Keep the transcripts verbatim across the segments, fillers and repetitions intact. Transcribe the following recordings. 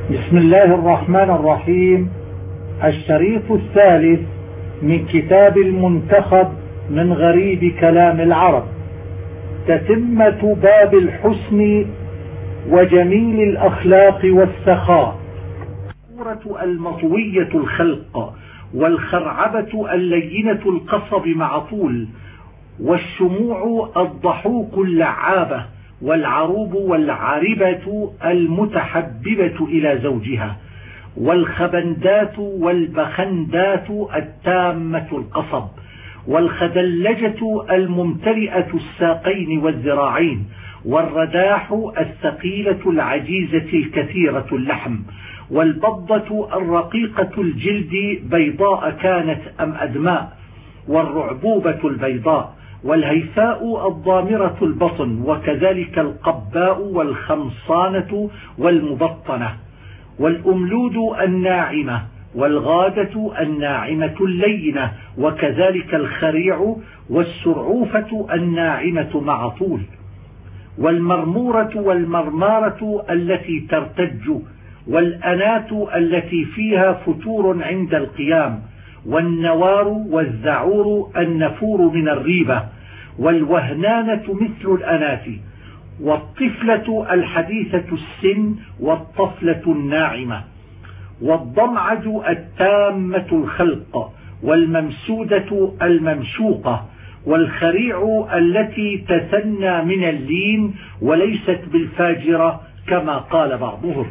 بسم الله الرحمن الرحيم. الشريط الثالث من كتاب المنتخب من غريب كلام العرب، تتمة باب الحسن وجميل الأخلاق والسخاء. الصورة المطوية الخلق، والخرعبة اللينة القصب مع طول، والشموع الضحوك اللعابة، والعروب والعاربة المتحببة إلى زوجها، والخبندات والبخندات التامة القصب، والخدلجة الممتلئة الساقين والذراعين، والرداح الثقيلة العجيزة الكثيرة اللحم، والبضة الرقيقة الجلد بيضاء كانت أم أدماء، والرعبوبة البيضاء، والهيفاء الضامرة البطن، وكذلك القباء والخمصانة والمبطنة، والأملود الناعمة، والغادة الناعمة اللينة، وكذلك الخريع، والسرعوفة الناعمة مع طول، والمرمورة والمرمارة التي ترتج، والأنات التي فيها فتور عند القيام، والنوار والذعور النفور من الريبة، والوهنانة مثل الأنات، والطفلة الحديثة السن، والطفلة الناعمة، والضمعج التامة الخلق، والممسودة الممشوقة، والخريع التي تثنى من اللين وليست بالفاجرة كما قال بعضهم،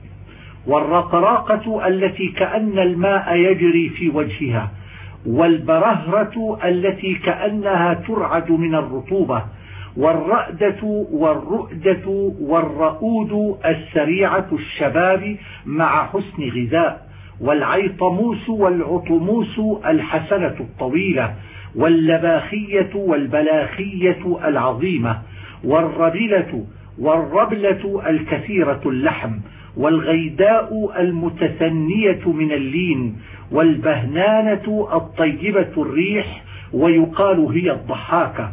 والرقراقة التي كأن الماء يجري في وجهها، والبرهرة التي كأنها ترعد من الرطوبة، والرأدة والرؤدة والرؤود السريعة الشباب مع حسن غذاء، والعيطموس والعطموس الحسنة الطويلة، واللباخية والبلاخية العظيمة، والربلة والربلة الكثيرة اللحم، والغيداء المتثنية من اللين، والبهنانة الطيبة الريح ويقال هي الضحاكة،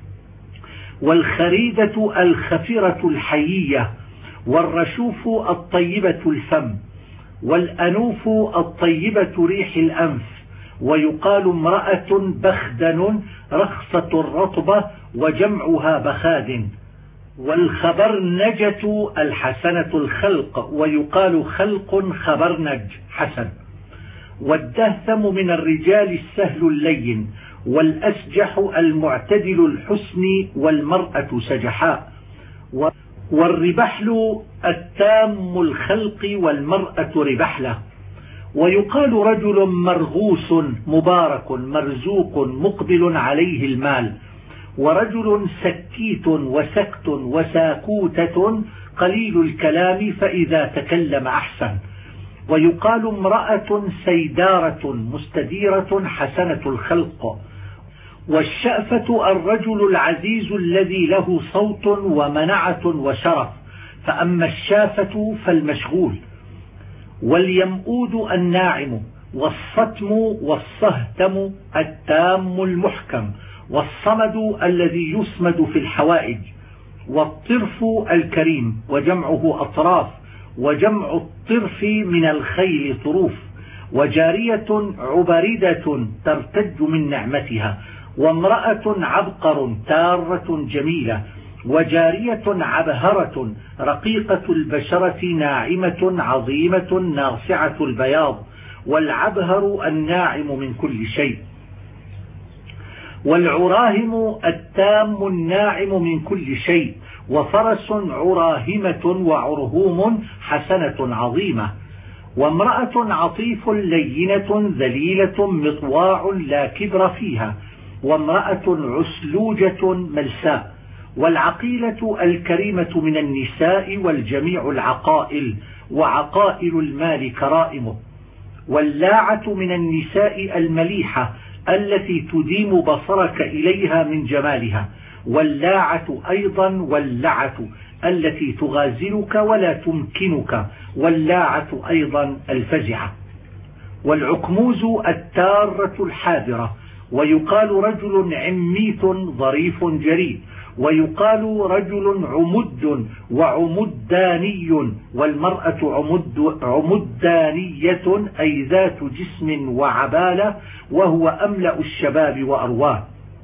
والخريدة الخفرة الحيية، والرشوف الطيبة الفم، والأنوف الطيبة ريح الأنف، ويقال امرأة بخدن رخصة الرطبة وجمعها بخاد، والخبرنجة الحسنة الخلق ويقال خلق خبرنج حسن، والدهثم من الرجال السهل اللين، والأسجح المعتدل الحسن والمرأة سجحاء، والربحل التام الخلق والمرأة ربحلة، ويقال رجل مرغوس مبارك مرزوق مقبل عليه المال، ورجل سكيت وسكت وساكوتة قليل الكلام فإذا تكلم أحسن، ويقال امرأة سيدارة مستديرة حسنة الخلق، والشأفة الرجل العزيز الذي له صوت ومنعة وشرف، فأما الشافة فالمشغول، واليمؤود الناعم، والصتم والصهتم التام المحكم، والصمد الذي يصمد في الحوائج، والطرف الكريم وجمعه أطراف، وجمع الطرف من الخيل طروف، وجارية عبردة ترتج من نعمتها، وامرأة عبقر تارة جميلة، وجارية عبهرة رقيقة البشرة ناعمة عظيمة ناصعة البياض، والعبهر الناعم من كل شيء، والعراهم التام الناعم من كل شيء، وفرس عراهمة وعرهوم حسنة عظيمة، وامرأة عطيف لينة ذليلة مطواع لا كبر فيها، وامرأة عسلوجة ملساء، والعقيلة الكريمة من النساء والجميع العقائل، وعقائل المال كرائمه، واللاعة من النساء المليحة التي تديم بصرك إليها من جمالها، واللاعة أيضا واللعة التي تغازلك ولا تمكنك، واللاعة أيضا الفزعة، والعكموز التارة الحاذرة، ويقال رجل عميت ظريف جريء، ويقال رجل عمد وعمداني، والمرأة عمد عمدانية أي ذات جسم وعبالة، وهو أملأ الشباب وأرواه.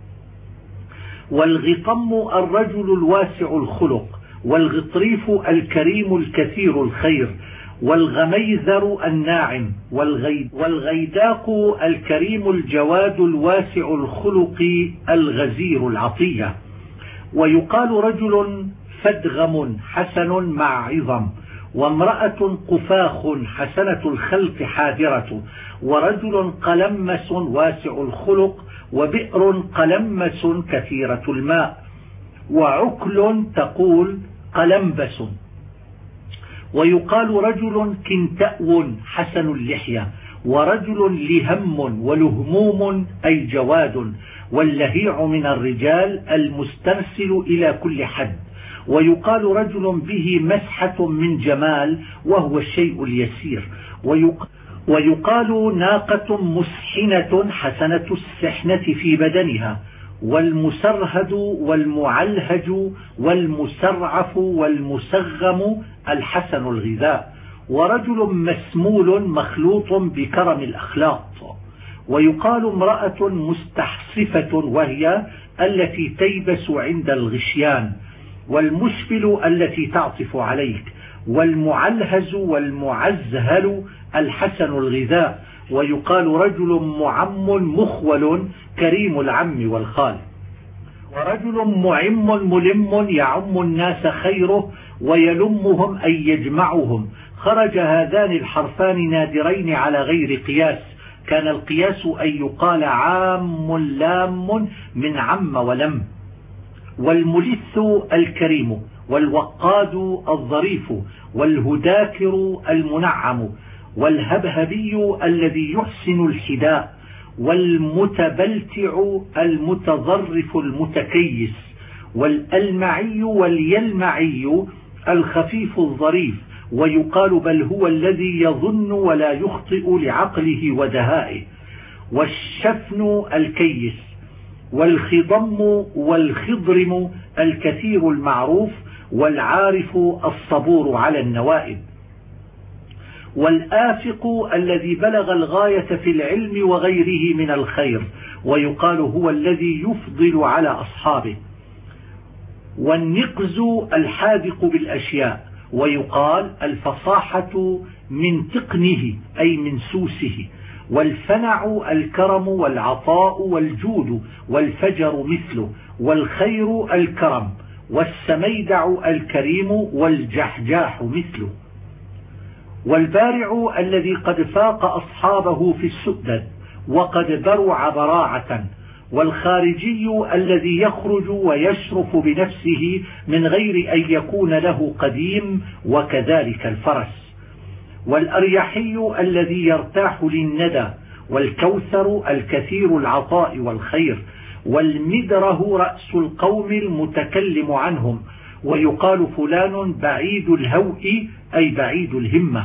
والغطم الرجل الواسع الخلق، والغطريف الكريم الكثير الخير، والغميذر الناعم، والغيداق الكريم الجواد الواسع الخلق الغزير العطية. ويقال رجل فدغم حسن مع عظم، وامرأة قفاخ حسنة الخلق حاذرة، ورجل قلمس واسع الخلق، وبئر قلمس كثيرة الماء، وعكل تقول قلمبس. ويقال رجل كنتأو حسن اللحية، ورجل لهم ولهموم أي جواد، واللهيع من الرجال المسترسل إلى كل حد. ويقال رجل به مسحة من جمال، وهو الشيء اليسير. ويقال ناقة مسحنة حسنة السحنة في بدنها، والمسرهد والمعلهج والمسرعف والمسغم الحسن الغذاء، ورجل مسمول مخلوط بكرم الأخلاق. ويقال امرأة مستحصفة، وهي التي تيبس عند الغشيان، والمشفل التي تعطف عليك، والمعلهز والمعزهل الحسن الغذاء. ويقال رجل معم مخول كريم العم والخال، ورجل معم ملم يعم الناس خيره ويلمهم أي يجمعهم. خرج هذان الحرفان نادرين على غير قياس، كان القياس أن يقال عام لام من عم ولم. والملث الكريم، والوقاد الظريف، والهداكر المنعم، والهبهبي الذي يحسن الحداء، والمتبلتع المتظرف المتكيس، والألمعي واليلمعي الخفيف الظريف. ويقال بل هو الذي يظن ولا يخطئ لعقله ودهائه. والشفن الكيس، والخضم والخضرم الكثير المعروف، والعارف الصبور على النوائب. والآفق الذي بلغ الغاية في العلم وغيره من الخير، ويقال هو الذي يفضل على أصحابه. والنقز الحاذق بالأشياء، ويقال الفصاحة من تقنه أي من سوسه. والفنع الكرم والعطاء والجود، والفجر مثله، والخير الكرم، والسميدع الكريم، والجحجاح مثله. والبارع الذي قد فاق أصحابه في السؤدد وقد برع براعة. والخارجي الذي يخرج ويشرف بنفسه من غير أن يكون له قديم، وكذلك الفرس. والأريحي الذي يرتاح للندى، والكوثر الكثير العطاء والخير. والمدره رأس القوم المتكلم عنهم، ويقال فلان بعيد الهوء أي بعيد الهمة.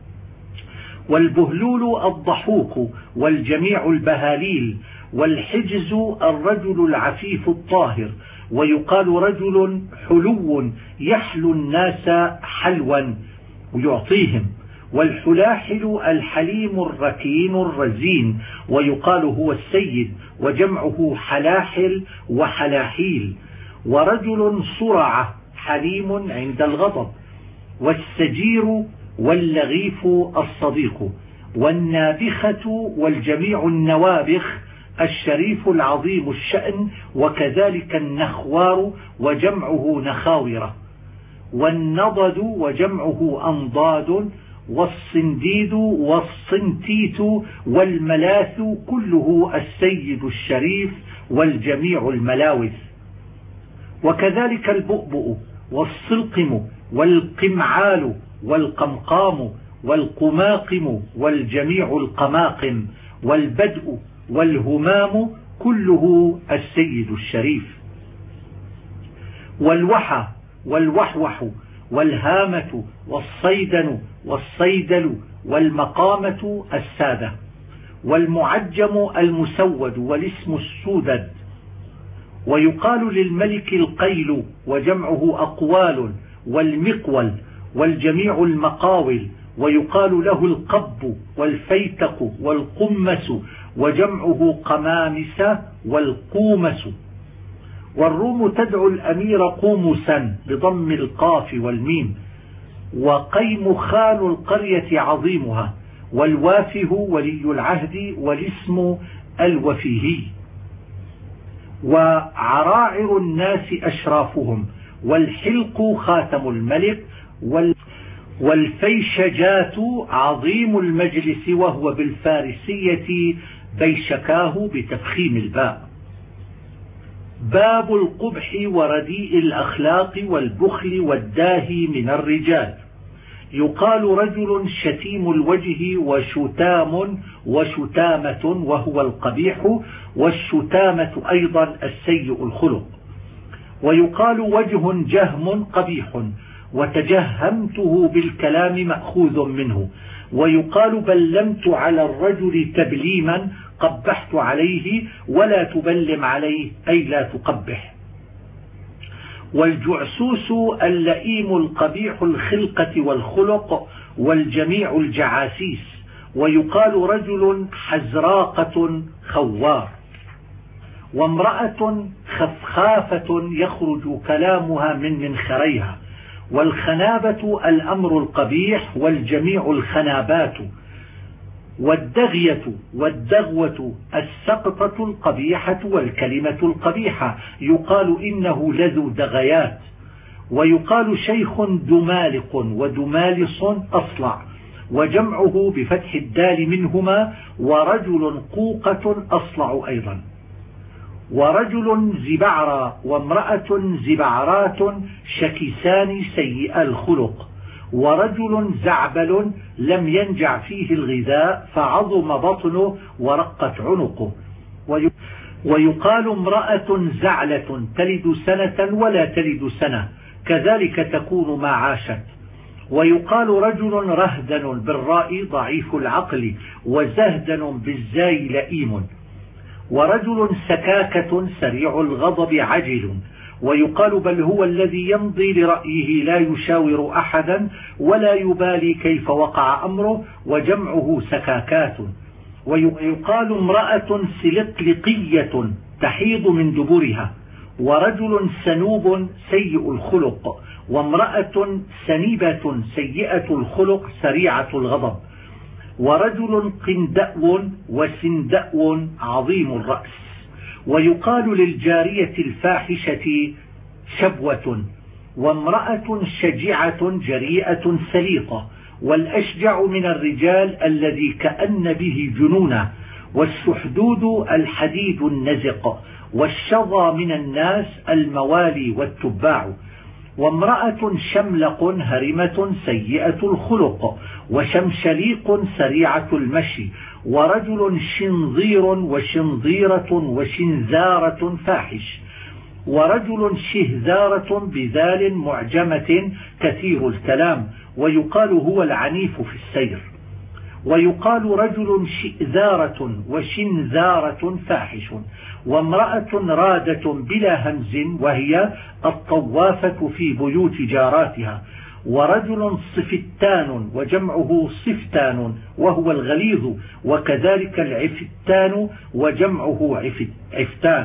والبهلول الضحوك، والجميع البهاليل. والحجز الرجل العفيف الطاهر، ويقال رجل حلو يحلو الناس حلوا ويعطيهم. والحلاحل الحليم الركين الرزين، ويقال هو السيد، وجمعه حلاحل وحلاحيل. ورجل صرعة حليم عند الغضب. والسجير واللغيف الصديق. والنابخة والجميع النوابخ الشريف العظيم الشأن، وكذلك النخوار وجمعه نخاورة. والنضد وجمعه أنضاد. والصنديد والصنتيت والملاث كله السيد الشريف، والجميع الملاوث. وكذلك البؤبؤ والصلقم والقمعال والقمقام والقماقم والجميع القماقم. والبدء والهمام كله السيد الشريف. والوحى والوحوح والهامة والصيدن والصيدل والمقامة السادة. والمعجم المسود والاسم السودد. ويقال للملك القيل وجمعه أقوال، والمقول والجميع المقاول، ويقال له القب والفيتق والقمس وجمعه قمامس والقومس. والروم تدعو الأمير قومسا بضم القاف والميم، وقيم خال القرية عظيمها، والوافه ولي العهد والاسم الوفيهي. وعراعر الناس أشرافهم، والحلق خاتم الملك، والفيشجات عظيم المجلس، وهو بالفارسية بيشكاه بتفخيم الباء. باب القبح ورديء الأخلاق والبخل والداهي من الرجال. يقال رجل شتيم الوجه وشتام وشتامة، وهو القبيح، والشتامة أيضا السيء الخلق. ويقال وجه جهم قبيح، وتجهمته بالكلام مأخوذ منه. ويقال بلمت على الرجل تبليما، قبحت عليه، ولا تبلم عليه أي لا تقبح. والجعسوس اللئيم القبيح الخلقة والخلق، والجميع الجعاسيس. ويقال رجل حزراقة خوار. وامرأة خفخافة يخرج كلامها من منخريها. والخنابة الأمر القبيح، والجميع الخنابات. والدغية والدغوة السقطة القبيحة والكلمة القبيحة، يقال إنه لذو دغيات. ويقال شيخ دمالق ودمالص أصلع، وجمعه بفتح الدال منهما. ورجل قوقة أصلع أيضا. ورجل زبعرا وامرأة زبعرات شكسان سيء الخلق. ورجل زعبل لم ينجع فيه الغذاء فعظم بطنه ورقت عنقه. ويقال امرأة زعلة تلد سنة ولا تلد سنة، كذلك تكون ما عاشت. ويقال رجل رهدن بالراء ضعيف العقل، وزهدن بالزاي لئيم. ورجل سكاكة سريع الغضب عجل. ويقال بل هو الذي يمضي لرأيه لا يشاور أحدا ولا يبالي كيف وقع أمره، وجمعه سكاكات. ويقال امرأة سلقلقية تحيض من دبرها. ورجل سنوب سيء الخلق. وامرأة سنيبة سيئة الخلق سريعة الغضب. ورجل قندأو وسندأو عظيم الرأس. ويقال للجارية الفاحشة شبوة. وامرأة شجعة جريئة سليطة. والأشجع من الرجال الذي كأن به جنونا. والسحدود الحديد النزق. والشظى من الناس الموالي والتباع. وامرأة شملق هرمة سيئة الخلق. وشمشليق سريعة المشي. ورجل شنظير وشنظيرة وشنزارة فاحش. ورجل شهزارة بذال معجمة كثير الكلام، ويقال هو العنيف في السير. ويقال رجل شئذارة وشنزارة فاحش. وامرأة رادة بلا همز، وهي الطوافة في بيوت جاراتها. ورجل صفتان وجمعه صفتان، وهو الغليظ، وكذلك العفتان وجمعه عفتان.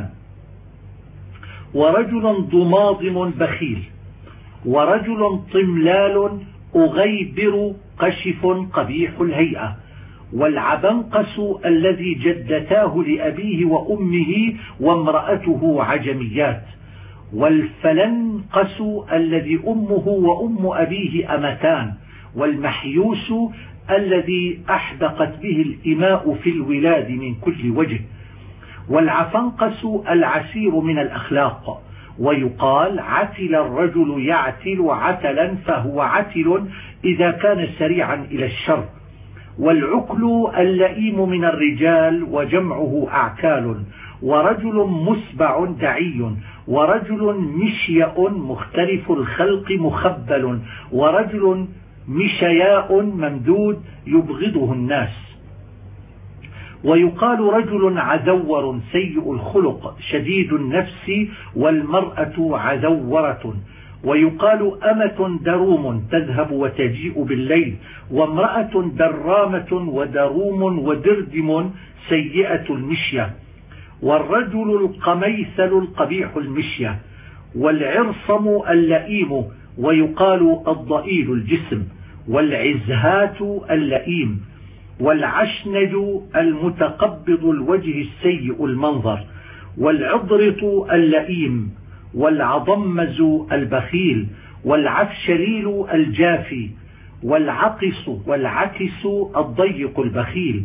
ورجل ضماضم بخيل. ورجل طملال أغيبر قشف قبيح الهيئة. والعبنقس الذي جدتاه لأبيه وأمه وامرأته عجميات. والفلنقس الذي أمه وأم أبيه أمتان. والمحيوس الذي أحدقت به الإماء في الولاد من كل وجه. والعفنقس العسير من الأخلاق. ويقال عتل الرجل يعتل عتلا، فهو عتل إذا كان سريعا إلى الشر. والعكل اللئيم من الرجال، وجمعه أعكال. ورجل مسبع دعي. ورجل مشيأ مختلف الخلق مخبل. ورجل مشياء ممدود يبغضه الناس. ويقال رجل عذور سيء الخلق شديد النفس، والمرأة عذورة. ويقال أمة دروم تذهب وتجيء بالليل، وامرأة درامة ودروم ودردم سيئة المشية. والرجل القميثل القبيح المشية، والعرصم اللئيم، ويقال الضئيل الجسم، والعزهات اللئيم، والعشنج المتقبض الوجه السيء المنظر، والعضرط اللئيم، والعضمز البخيل، والعفشليل الجافي، والعقس والعكس الضيق البخيل،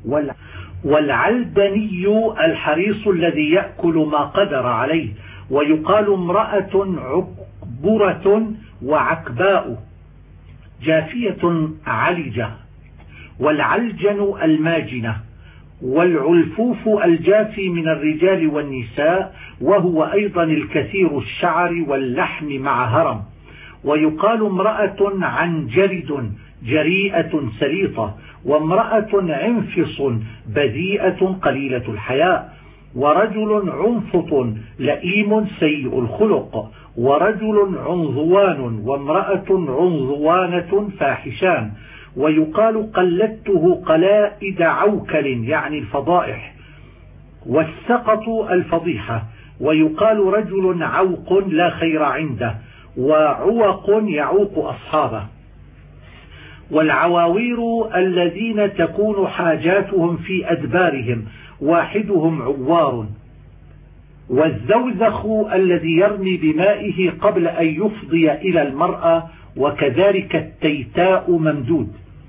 والعلبني الحريص الذي يأكل ما قدر عليه. ويقال امرأة عكبرة وعكباء جافية علجة، والعلجن الماجنة، والعلفوف الجافي من الرجال والنساء، وهو أيضا الكثير الشعر واللحم مع هرم. ويقال امرأة عنجرد جريئة سليطة، وامرأة عنفص بذيئة قليلة الحياء، ورجل عنفط لئيم سيء الخلق، ورجل عنظوان وامرأة عنظوانة فاحشان. ويقال قلدته قلائد عوكل يعني الفضائح، والسقط الفضيحة. ويقال رجل عوق لا خير عنده، وعوق يعوق أصحابه. والعواوير الذين تكون حاجاتهم في أدبارهم، واحدهم عوار. والزوزخ الذي يرمي بمائه قبل أن يفضي إلى المرأة، وكذلك التيتاء ممدود.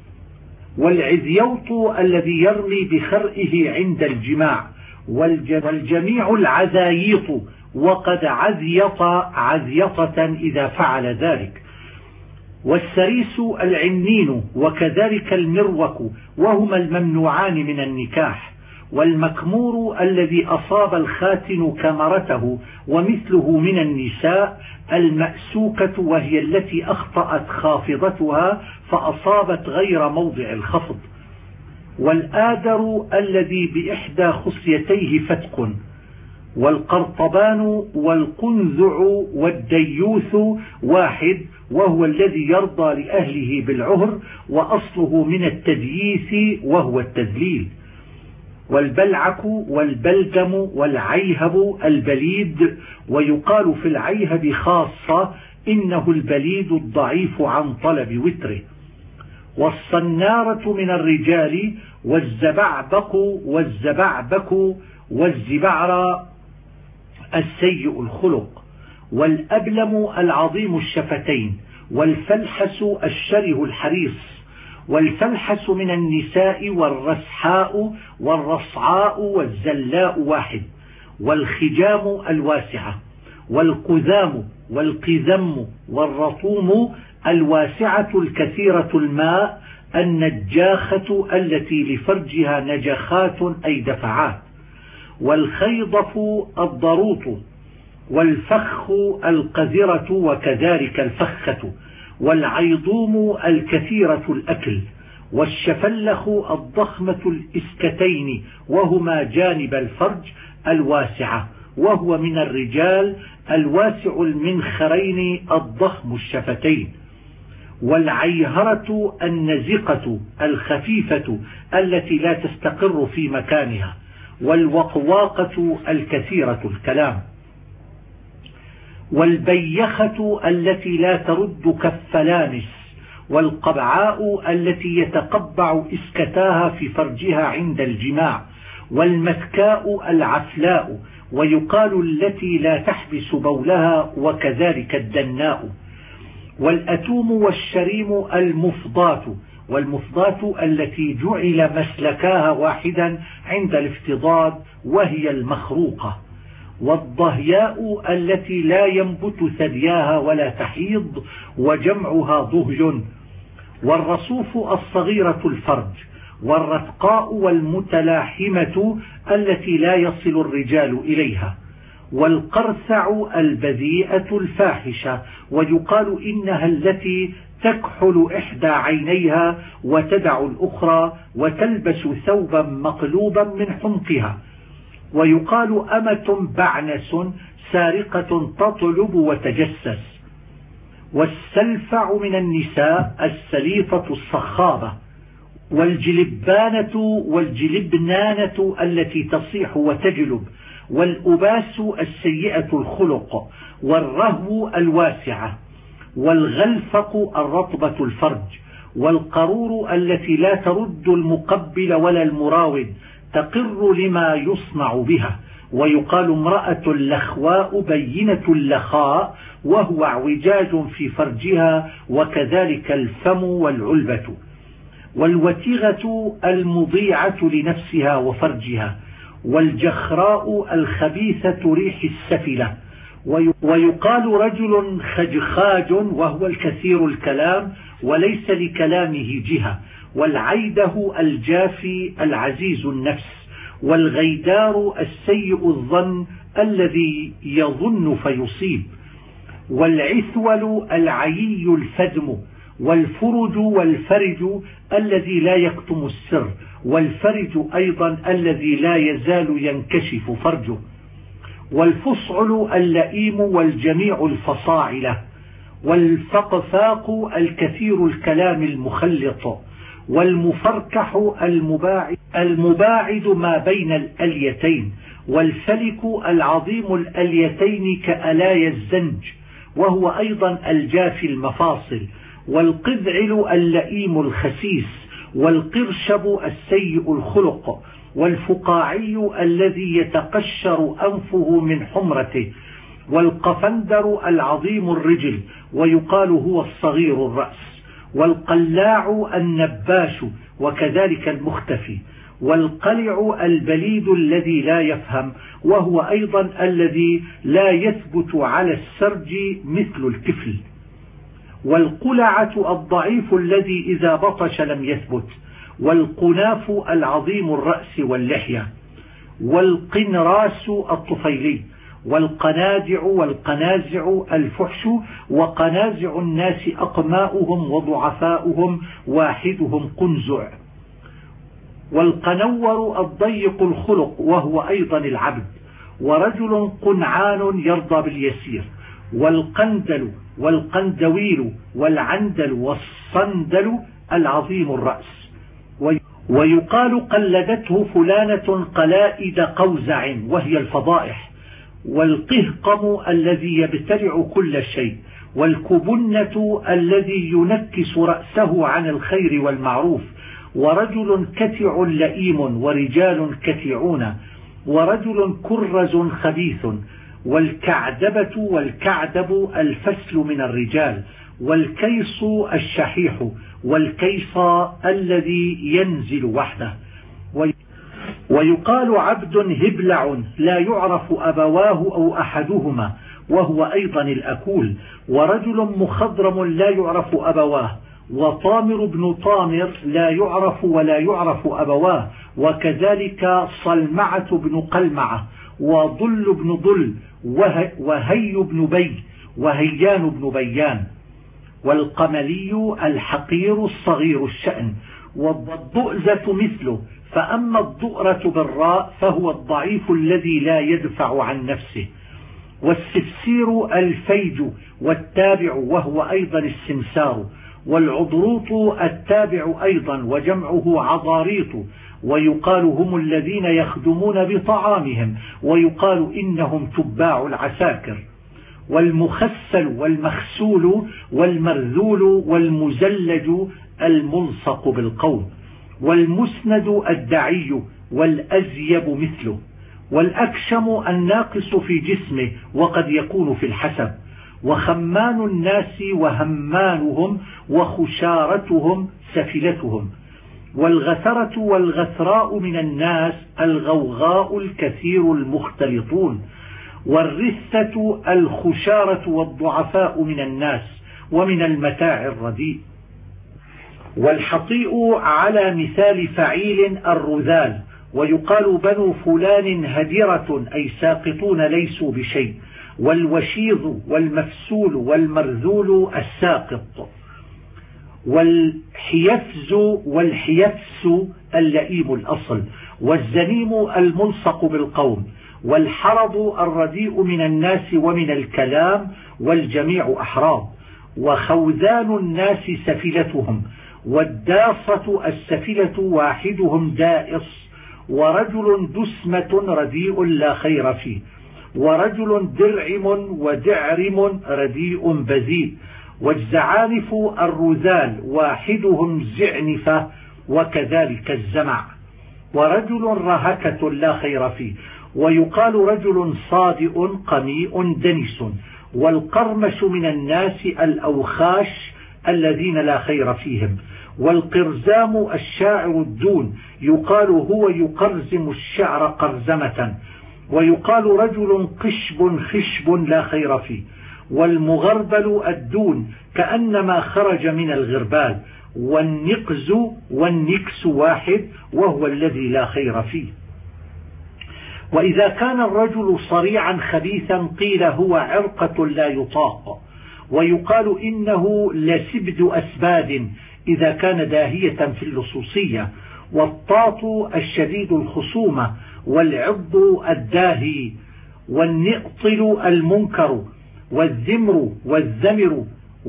والعذيوط الذي يرمي بخرئه عند الجماع. والجميع العذايط، وقد عذيط عذيطة إذا فعل ذلك. والسريس العنين، وكذلك المروك، وهما الممنوعان من النكاح. والمكمور الذي أصاب الخاتن كمرته، ومثله من النساء المأسوكة، وهي التي أخطأت خافضتها فأصابت غير موضع الخفض. والآدر الذي بإحدى خصيتيه فتق. والقرطبان والقنذع والديوث واحد، وهو الذي يرضى لأهله بالعهر، وأصله من التدييث وهو التذليل. والبلعك والبلدم والعيهب البليد. ويقال في العيهب خاصة إنه البليد الضعيف عن طلب وتره. والصنارة من الرجال، والزبعبق والزبعبك والزبعر السيء الخلق. والأبلم العظيم الشفتين. والفلحس الشره الحريص. والفلحس من النساء، والرسحاء والرصعاء والزلاء واحد. والخجام الواسعة. والقذام والقذم والرطوم الواسعة الكثيرة الماء النجاخة التي لفرجها نجخات أي دفعات. والخيضف الضروط. والفخ القذرة، وكذلك الفخة. والعيضوم الكثيرة الأكل. والشفلخ الضخمة الإسكتين، وهما جانب الفرج الواسعة، وهو من الرجال الواسع المنخرين الضخم الشفتين. والعيهرة النزقة الخفيفة التي لا تستقر في مكانها. والوقواقة الكثيرة الكلام. والبيخة التي لا ترد كالفلانس. والقبعاء التي يتقبع إسكتاها في فرجها عند الجماع. والمتكاء العفلاء، ويقال التي لا تحبس بولها، وكذلك الدناء. والأتوم والشريم المفضات. والمفضات التي جعل مسلكاها واحدا عند الافتضاد، وهي المخروقة. والضهياء التي لا ينبت ثدياها ولا تحيض، وجمعها ضهي. والرصوف الصغيرة الفرج. والرتقاء والمتلاحمة التي لا يصل الرجال إليها. والقرثع البذيئة الفاحشة، ويقال إنها التي تكحل إحدى عينيها وتدع الأخرى وتلبس ثوبا مقلوبا من حمقها. ويقال أمة بعنس سارقة تطلب وتجسس. والسلفع من النساء السليفة الصخابة، والجلبانة والجلبنانة التي تصيح وتجلب، والأباس السيئة الخلق، والرهو الواسعة، والغلفق الرطبة الفرج، والقرور التي لا ترد المقبل ولا المراود تقر لما يصنع بها. ويقال امرأة لخواء بينة اللخاء، وهو اعوجاج في فرجها، وكذلك الفم والعلبة. والوتيغة المضيعة لنفسها وفرجها، والجخراء الخبيثة ريح السفلة. ويقال رجل خجخاج وهو الكثير الكلام وليس لكلامه جهة. والعيده الجافي العزيز النفس، والغيدار السيء الظن الذي يظن فيصيب. والعثول العيي الفدم، والفرج والفرج الذي لا يكتم السر، والفرج أيضا الذي لا يزال ينكشف فرجه. والفصعل اللئيم والجميع الفصاعلة، والفقفاق الكثير الكلام المخلط، والمفركح المباعد, المباعد ما بين الأليتين، والفلك العظيم الأليتين كألايا الزنج وهو أيضا الجافي المفاصل، والقذعل اللئيم الخسيس، والقرشب السيء الخلق، والفقاعي الذي يتقشر أنفه من حمرته، والقفندر العظيم الرجل ويقال هو الصغير الرأس، والقلاع النباش وكذلك المختفي، والقلع البليد الذي لا يفهم وهو أيضا الذي لا يثبت على السرج مثل الكفل، والقلعة الضعيف الذي إذا بطش لم يثبت، والقناف العظيم الرأس واللحية، والقنراس الطفيلي، والقنادع والقنازع الفحش، وقنازع الناس أقماؤهم وضعفاؤهم واحدهم قنزع، والقنور الضيق الخلق وهو أيضا العبد، ورجل قنعان يرضى باليسير، والقندل والقندويل والعندل والصندل العظيم الرأس. ويقال قلدته فلانة قلائد قوزع وهي الفضائح، والقهقم الذي يبتلع كل شيء، والكبنة الذي ينكس رأسه عن الخير والمعروف، ورجل كتع لئيم ورجال كتعون، ورجل كرز خبيث، والكعدبة والكعدب الفسل من الرجال، والكيص الشحيح، والكيصى الذي ينزل وحده. ويقال عبد هبلع لا يعرف أبواه أو أحدهما وهو أيضا الأكول، ورجل مخضرم لا يعرف أبواه، وطامر بن طامر لا يعرف ولا يعرف أبواه، وكذلك صلمعة بن قلمعة، وضل بن ضل، وهي بن بي، وهيان بن بيان، والقملي الحقير الصغير الشأن، والضؤزة مثله، فأما الضؤرة بالراء فهو الضعيف الذي لا يدفع عن نفسه، والسفسير الفيج والتابع وهو أيضا السمسار، والعضروط التابع أيضا وجمعه عضاريط، ويقال هم الذين يخدمون بطعامهم، ويقال إنهم تباع العساكر، والمخسل والمخسول والمرذول والمزلج الملصق بالقوم، والمسند الدعي والأزيب مثله، والأكشم الناقص في جسمه وقد يكون في الحسب، وخمان الناس وهمانهم وخشارتهم سفلتهم، والغثرة والغثراء من الناس الغوغاء الكثير المختلطون، والرثة الخشارة والضعفاء من الناس ومن المتاع الرديء، والحطيء على مثال فعيل الرذال، ويقال بنو فلان هدرة أي ساقطون ليسوا بشيء، والوشيظ والمفسول والمرذول الساقط. والحيفز والحيفس اللئيم الأصل، والزنيم الملصق بالقوم، والحرض الرديء من الناس ومن الكلام، والجميع أحراض. وخوذان الناس سفلتهم، والداصة السفلة واحدهم دائص، ورجل دسمة رديء لا خير فيه، ورجل درعم ودعرم رديء بذيء، والزعانف الرذال واحدهم زعنفة، وكذلك الزمع، ورجل رهكة لا خير فيه. ويقال رجل صادئ قميء دنس. والقرمش من الناس الأوخاش الذين لا خير فيهم. والقرزام الشاعر الدون، يقال هو يقرزم الشعر قرزمة. ويقال رجل قشب خشب لا خير فيه. والمغربل الدون كأنما خرج من الغربال. والنقز والنكس واحد وهو الذي لا خير فيه. وإذا كان الرجل صريعا خبيثا قيل هو عرقة لا يطاق. ويقال إنه لسبد أسباد إذا كان داهية في اللصوصية. والطاط الشديد الخصومة، والعض الداهي، والنئطل المنكر، والذمر والذمر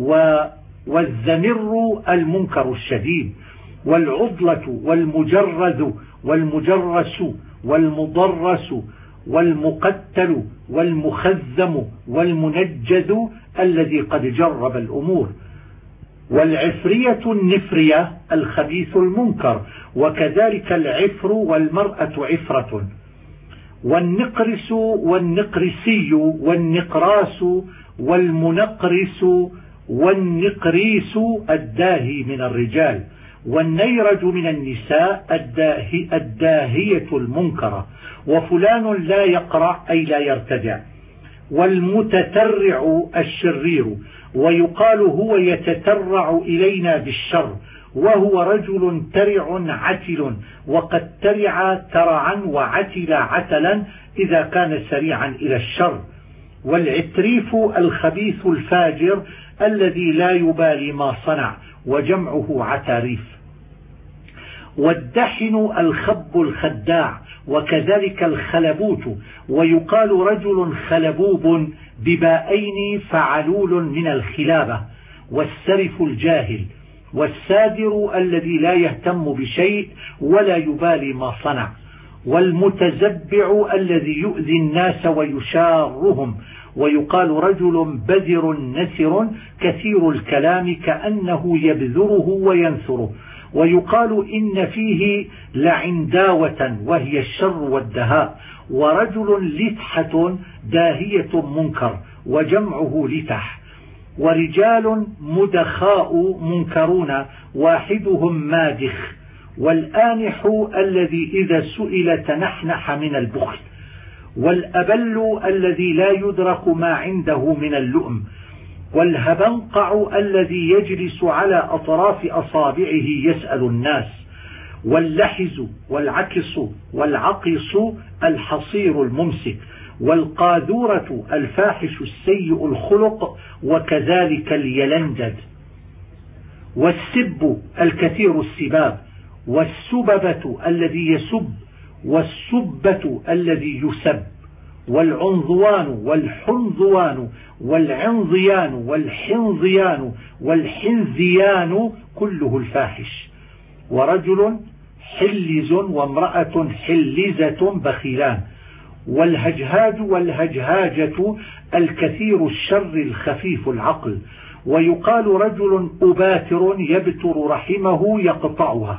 والذمر المنكر الشديد، والعضلة والمجرذ والمجرس والمضرس والمقتل والمخزم والمنجز الذي قد جرب الأمور، والعفرية النفرية الخبيث المنكر، وكذلك العفر والمرأة عفرة، والنقرس والنقرسي والنقراس والمنقرس والنقريس الداهي من الرجال، والنيرج من النساء الداهي الداهية المنكرة، وفلان لا يقرع أي لا يرتدع، والمتترع الشرير. ويقال هو يتترع إلينا بالشر، وهو رجل ترع عتل، وقد ترع ترعا وعتل عتلا إذا كان سريعا إلى الشر. والعتريف الخبيث الفاجر الذي لا يبالي ما صنع، وجمعه عتاريف. والدحن الخب الخداع، وكذلك الخلبوت. ويقال رجل خلبوب ببائين فعلول من الخلابة. والسرف الجاهل، والسادر الذي لا يهتم بشيء ولا يبالي ما صنع. والمتزبع الذي يؤذي الناس ويشارهم. ويقال رجل بذر نثر كثير الكلام كأنه يبذره وينثره. ويقال إن فيه لعنداوة وهي الشر والدهاء. ورجل لتحة داهية منكر، وجمعه لتح. ورجال مدخاء منكرون، واحدهم مادخ. والآنح الذي إذا سئل تنحنح من البخل. والأبل الذي لا يدرك ما عنده من اللؤم. والهبنقع الذي يجلس على أطراف أصابعه يسأل الناس. واللحز والعكس والعقص الحصير الممسك. والقاذورة الفاحش السيء الخلق، وكذلك اليلندد. والسب الكثير السباب. والسببة الذي يسب. والسبة الذي يسب. والعنظوان والحنظوان والعنظيان والحنظيان والحنزيان كله الفاحش. ورجل حلز وامرأة حلزة بخيلان. والهجهاج والهجهاجة الكثير الشر الخفيف العقل. ويقال رجل أباتر يبتر رحمه يقطعها.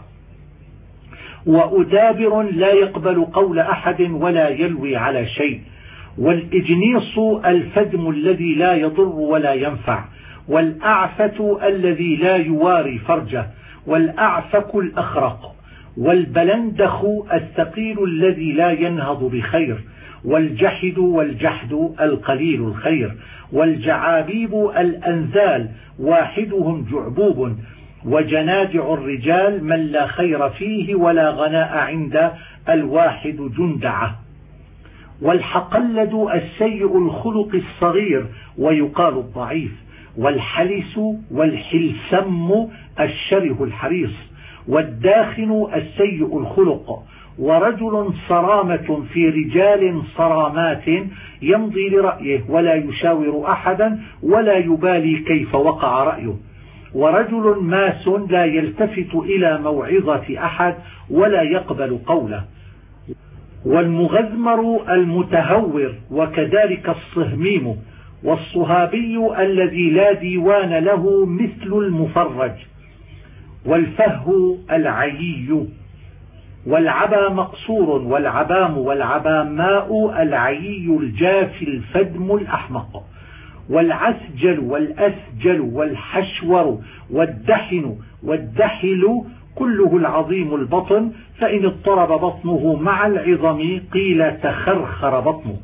وأدابر لا يقبل قول أحد ولا يلوي على شيء. والإجنيص الفدم الذي لا يضر ولا ينفع. والأعفة الذي لا يواري فرجه. والأعفك الأخرق. والبلندخ الثقيل الذي لا ينهض بخير. والجحد والجحد القليل الخير. والجعابيب الأنذال واحدهم جعبوب. وجنادع الرجال من لا خير فيه ولا غناء عند الواحد جندعة. والحقلد السيء الخلق الصغير، ويقال الضعيف. والحلس والحلسم الشره الحريص، والداخن السيء الخلق، ورجل صرامة في رجال صرامات يمضي لرأيه ولا يشاور أحدا ولا يبالي كيف وقع رأيه، ورجل ماس لا يلتفت إلى موعظة أحد ولا يقبل قوله، والمغذمر المتهور، وكذلك الصهميم، والصهابي الذي لا ديوان له مثل المفرج، والفه العيي، والعبا مقصور، والعبام والعباماء العيي الجافي الفدم الأحمق، والعسجل والأسجل والحشور والدحن والدحل كله العظيم البطن، فإن اضطرب بطنه مع العظم قيل تخرخر بطنه،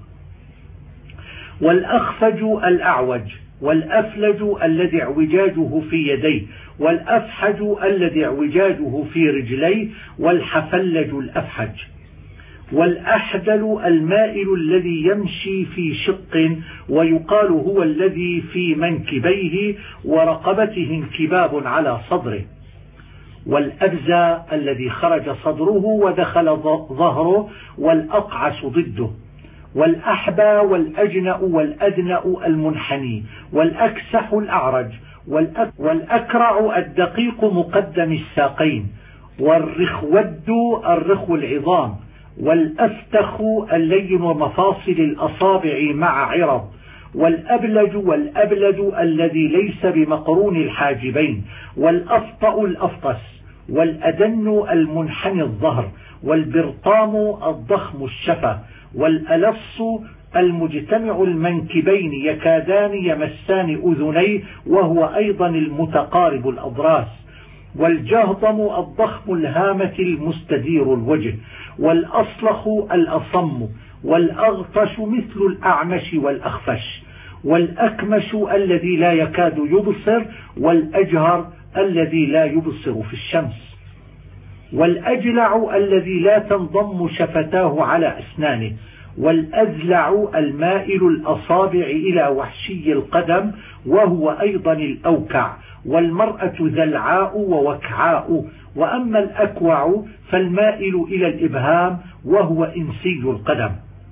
والأخفج الأعوج، والأفلج الذي اعوجاجه في يديه، والأفحج الذي اعوجاجه في رجليه، والحفلج الأفحج، والأحدل المائل الذي يمشي في شق، ويقال هو الذي في منكبيه ورقبته انكباب على صدره، والأبزى الذي خرج صدره ودخل ظهره، والأقعس ضده، والأحبى والأجنأ والأدنأ المنحني، والأكسح الأعرج، والأكرع الدقيق مقدم الساقين، والرخود الرخو العظام، والأفتخ اللين ومفاصل الأصابع مع عرض، والأبلج والأبلج الذي ليس بمقرون الحاجبين، والأفطأ الأفطس، والأدن المنحني الظهر، والبرطام الضخم الشفة، والألص المجتمع المنكبين يكادان يمسان أذنيه وهو أيضا المتقارب الأضراس، والجهضم الضخم الهامة المستدير الوجه، والأصلخ الأصم، والأغطش مثل الأعمش والأخفش، والأكمش الذي لا يكاد يبصر، والأجهر الذي لا يبصر في الشمس، والأجلع الذي لا تنضم شفتاه على أسنانه، والأذلع المائل الأصابع إلى وحشي القدم وهو أيضا الأوكع، والمرأة ذلعاء ووكعاء، وأما الأكوع فالمائل إلى الإبهام وهو إنسي القدم،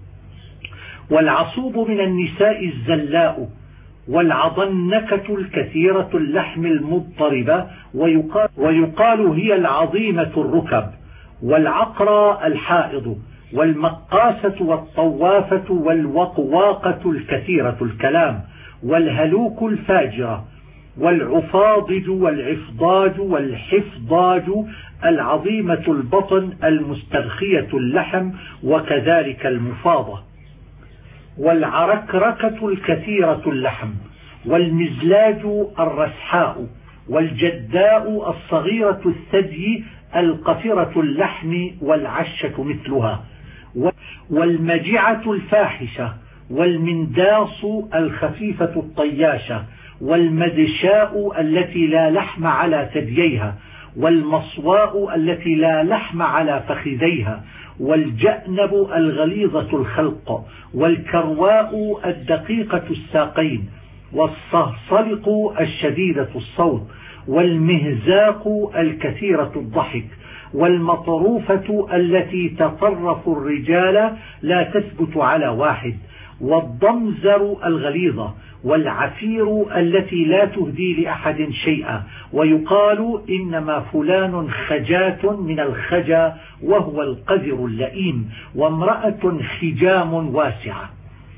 والعصوب من النساء الزلاء، والعضنكة الكثيرة اللحم المضطربة، ويقال, ويقال هي العظيمة الركب، والعقرى الحائض، والمقاسة والطوافة، والوقواقة الكثيرة الكلام، والهلوك الفاجرة، والعفاضج والعفضاج والحفضاج العظيمة البطن المسترخية اللحم، وكذلك المفاضة، والعركركة الكثيرة اللحم، والمزلاج الرسحاء، والجداء الصغيرة الثدي القفرة اللحم والعشة مثلها، والمجعة الفاحشة، والمنداص الخفيفة الطياشة، والمدشاء التي لا لحم على ثدييها، والمصواء التي لا لحم على فخذيها، والجأنب الغليظة الخلق، والكرواء الدقيقة الساقين، والصهصلق الشديدة الصوت، والمهزاق الكثيرة الضحك، والمطروفة التي تطرف الرجال لا تثبت على واحد، والضمزر الغليظة، والعفير التي لا تهدي لأحد شيئا، ويقال إنما فلان خجاة من الخجا وهو القذر اللئيم، وامرأة خجام واسعة،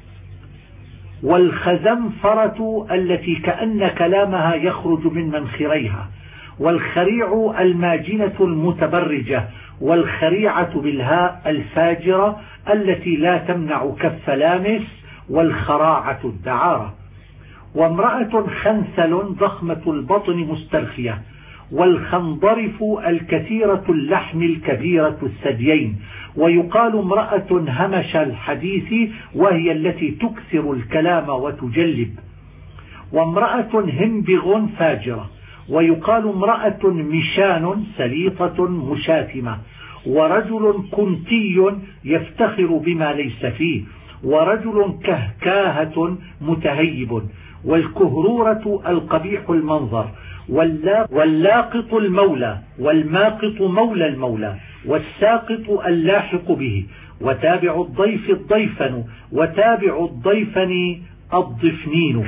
والخزنفرة التي كأن كلامها يخرج من منخريها، والخريع الماجنة المتبرجة، والخريعة بالهاء الفاجرة التي لا تمنع كف لامس، والخراعة الدعارة، وامرأة خنثل ضخمة البطن مسترخية، والخنضرف الكثيرة اللحم الكبيرة الثديين، ويقال امرأة همش الحديث وهي التي تكثر الكلام وتجلب، وامرأة هنبغ فاجرة، ويقال امرأة مشان سليطة مشاتمة، ورجل كنتي يفتخر بما ليس فيه، ورجل كهكاهة متهيب، والكهرورة القبيح المنظر، واللاقط المولى، والماقط مولى المولى، والساقط اللاحق به، وتابع الضيف الضيفن، وتابع الضيفن الضفنين.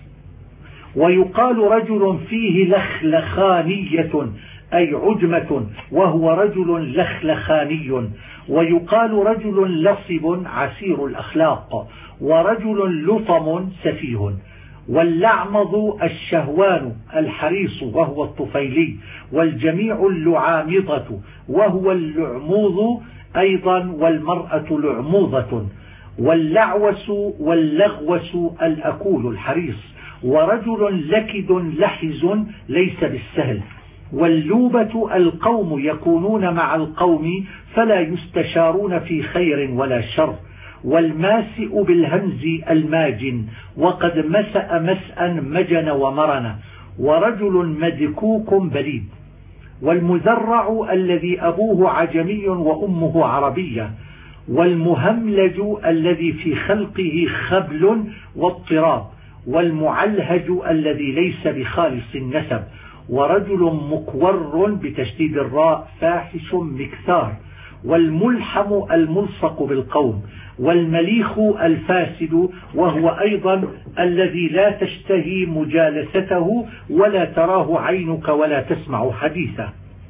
ويقال رجل فيه لخلخانية أي عجمة وهو رجل لخلخاني. ويقال رجل لصب عسير الأخلاق، ورجل لطم سفيه. واللعمض الشهوان الحريص وهو الطفيلي، والجميع اللعامضة وهو اللعموض أيضا، والمرأة لعموضة. واللعوس واللغوس الأكول الحريص، ورجل لكد لحز ليس بالسهل. واللوبة القوم يكونون مع القوم فلا يستشارون في خير ولا شر. والماسئ بالهمز الماجن، وقد مسأ مسأ مجن ومرن. ورجل مدكوك بليد. والمذرع الذي أبوه عجمي وأمه عربية. والمهملج الذي في خلقه خبل واضطراب. والمعلهج الذي ليس بخالص النسب. ورجل مكور بتشديد الراء فاحش مكثار. والملحم الملصق بالقوم. والمليخ الفاسد وهو أيضا الذي لا تشتهي مجالسته ولا تراه عينك ولا تسمع حديثه.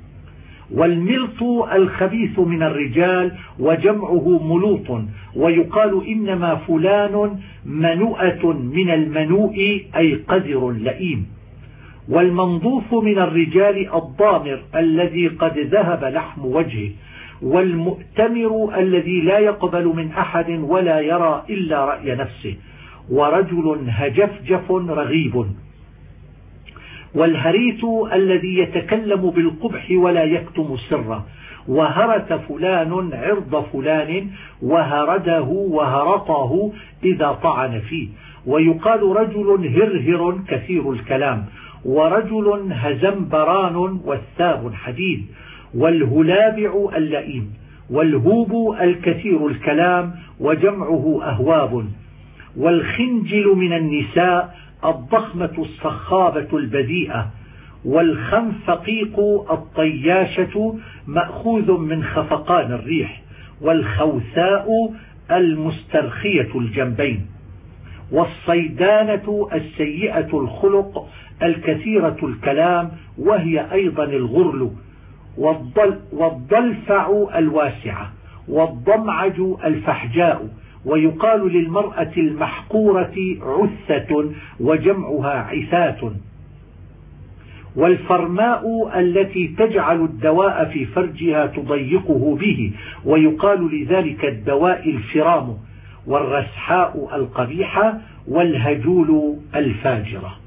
والملط الخبيث من الرجال، وجمعه ملوط. ويقال إنما فلان منوءة من المنوء أي قذر لئيم. والمنظوف من الرجال الضامر الذي قد ذهب لحم وجهه. والمؤتمر الذي لا يقبل من أحد ولا يرى إلا رأي نفسه. ورجل هجفجف رغيب. والهريت الذي يتكلم بالقبح ولا يكتم سره. وهرت فلان عرض فلان، وهرده وهرطه إذا طعن فيه. ويقال رجل هرهر كثير الكلام. ورجل هزمبران والثاب حديد. والهلابع اللئيم. والهوب الكثير الكلام، وجمعه أهواب. والخنجل من النساء الضخمة الصخابة البذيئة. والخنفقيق الطياشة مأخوذ من خفقان الريح. والخوثاء المسترخية الجنبين. والصيدانة السيئة الخلق الكثيرة الكلام، وهي أيضا الغرل. والضل والضلفع الواسعة. والضمعج الفحجاء. ويقال للمرأة المحقورة عثة، وجمعها عثات. والفرماء التي تجعل الدواء في فرجها تضيقه به، ويقال لذلك الدواء الفرام. والرسحاء القبيحة. والهجول الفاجرة.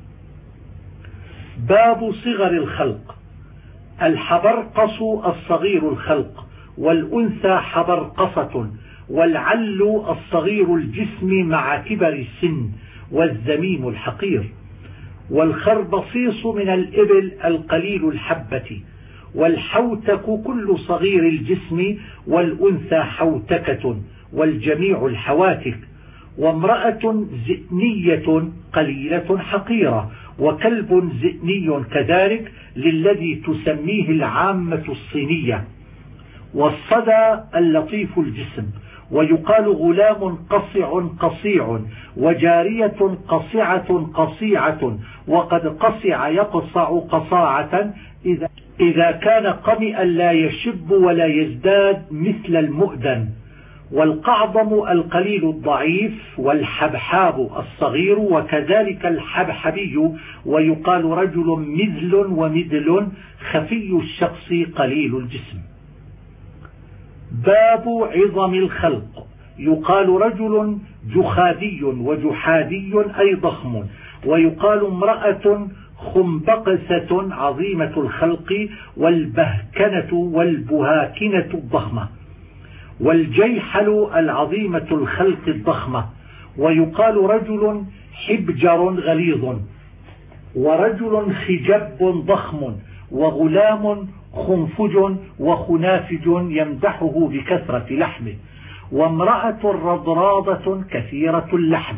باب صغر الخلق. الحبرقص الصغير الخلق، والأنثى حبرقصة. والعل الصغير الجسم مع كبر السن، والذميم الحقير. والخربصيص من الإبل القليل الحبة. والحوتك كل صغير الجسم، والأنثى حوتكة، والجميع الحواتك. وامرأة زئنية قليلة حقيرة. وكلب زئني كذلك للذي تسميه العامة الصينية. والصدى اللطيف الجسم. ويقال غلام قصع قصيع. وجارية قصعة قصيعة. وقد قصع يقصع قصاعة إذا, إذا كان قمئا لا يشب ولا يزداد مثل المؤذن. والقعظم القليل الضعيف. والحبحاب الصغير، وكذلك الحبحبي. ويقال رجل مذل ومذل خفي الشخص قليل الجسم. باب عظم الخلق. يقال رجل جخادي وجحادي أي ضخم. ويقال امرأة خنبقسة عظيمة الخلق. والبهكنة والبهاكنة الضخمة. والجيحل العظيمة الخلق الضخمة. ويقال رجل حبجر غليظ. ورجل خجب ضخم. وغلام خنفج وخنافج يمدحه بكثرة لحمه. وامرأة رضراضة كثيرة اللحم.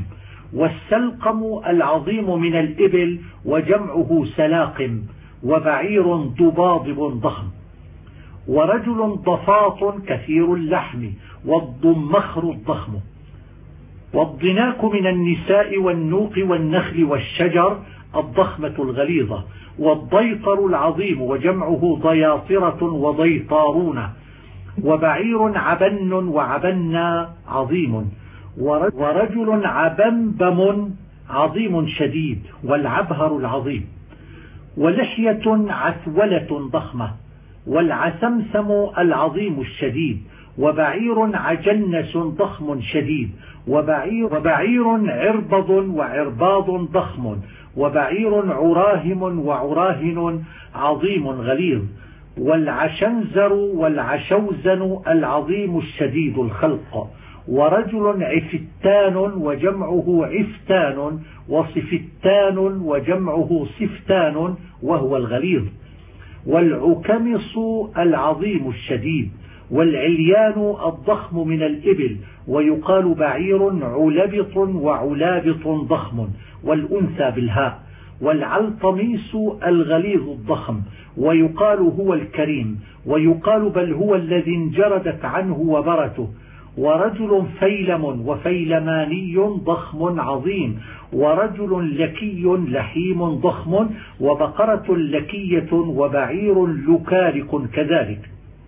والسلقم العظيم من الإبل وجمعه سلاقم، وبعير ضباضب ضخم. ورجل ضفاط كثير اللحم، والضمخر الضخم. والضناك من النساء والنوق والنخل والشجر الضخمة الغليظة. والضيطر العظيم وجمعه ضياطرة وضيطارون. وبعير عبن وعبنا عظيم. ورجل عبنبم عظيم شديد، والعبهر العظيم. ولحية عثولة ضخمة، والعسمسم العظيم الشديد. وبعير عجنس ضخم شديد. وبعير, وبعير عربض وعرباض ضخم. وبعير عراهم وعراهن عظيم غليظ. والعشنزر والعشوزن العظيم الشديد الخلق. ورجل عفتان وجمعه عفتان. وصفتان وجمعه صفتان وهو الغليظ. والعكمص العظيم الشديد. والعليان الضخم من الإبل، ويقال بعير علبط وعلابط ضخم، والأنثى بالهاء. والعلطميس الغليظ الضخم، ويقال هو الكريم، ويقال بل هو الذي انجردت عنه وبرته. ورجل فيلم وفيلماني ضخم عظيم. ورجل لكي لحيم ضخم. وبقرة لكية وبعير لكارك كذلك.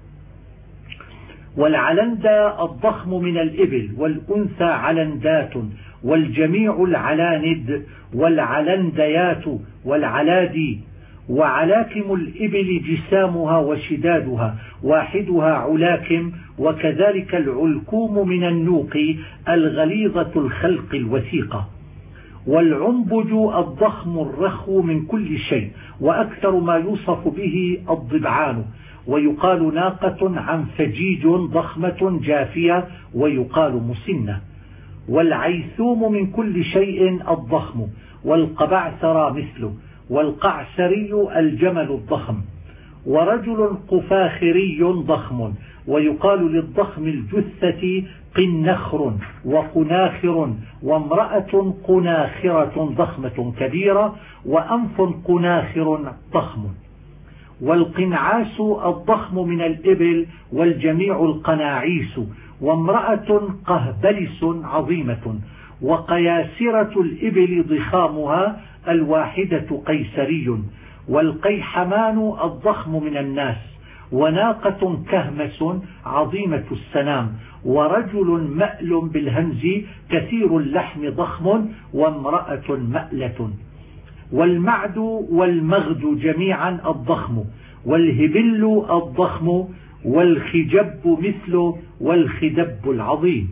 والعلندة الضخم من الإبل، والأنثى علندات، والجميع العلاند والعلنديات والعلادي. وعلاكم الإبل جسامها وشدادها، واحدها علاكم. وكذلك العلكوم من النوق الغليظة الخلق الوثيقة. والعنبج الضخم الرخو من كل شيء، وأكثر ما يوصف به الضبعان. ويقال ناقة عن فجيج ضخمة جافية، ويقال مسنة. والعيثوم من كل شيء الضخم. والقبعثر مثله. والقعسري الجمل الضخم. ورجل قفاخري ضخم، ويقال للضخم الجثة قنخر وقناخر. وامرأة قناخرة ضخمة كبيرة، وأنف قناخر ضخم. والقنعاس الضخم من الإبل، والجميع القناعيس. وامرأة قهبلس عظيمة. وقياسرة الإبل ضخامها، الواحدة قيسري. والقيحمان الضخم من الناس. وناقة كهمس عظيمة السنام. ورجل مأل بالهمز كثير اللحم ضخم. وامرأة مألة. والمعد والمغد جميعا الضخم. والهبل الضخم. والخجب مثله. والخدب العظيم.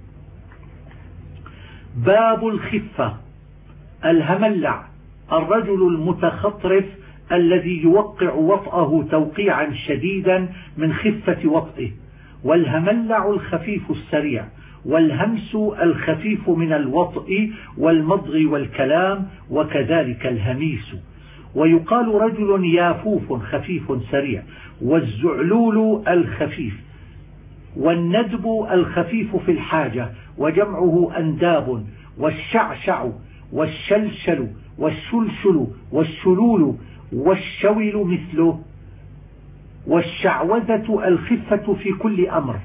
باب الخفة. الهملع الرجل المتخطرف الذي يوقع وطأه توقيعا شديدا من خفة وطئه. والهملع الخفيف السريع. والهمس الخفيف من الوطء والمضغ والكلام، وكذلك الهميس. ويقال رجل يافوف خفيف سريع. والزعلول الخفيف. والندب الخفيف في الحاجة، وجمعه أنداب. والشعشع والشلشل والشلشل والشلول والشول مثله. والشعوذة الخفة في كل أمر.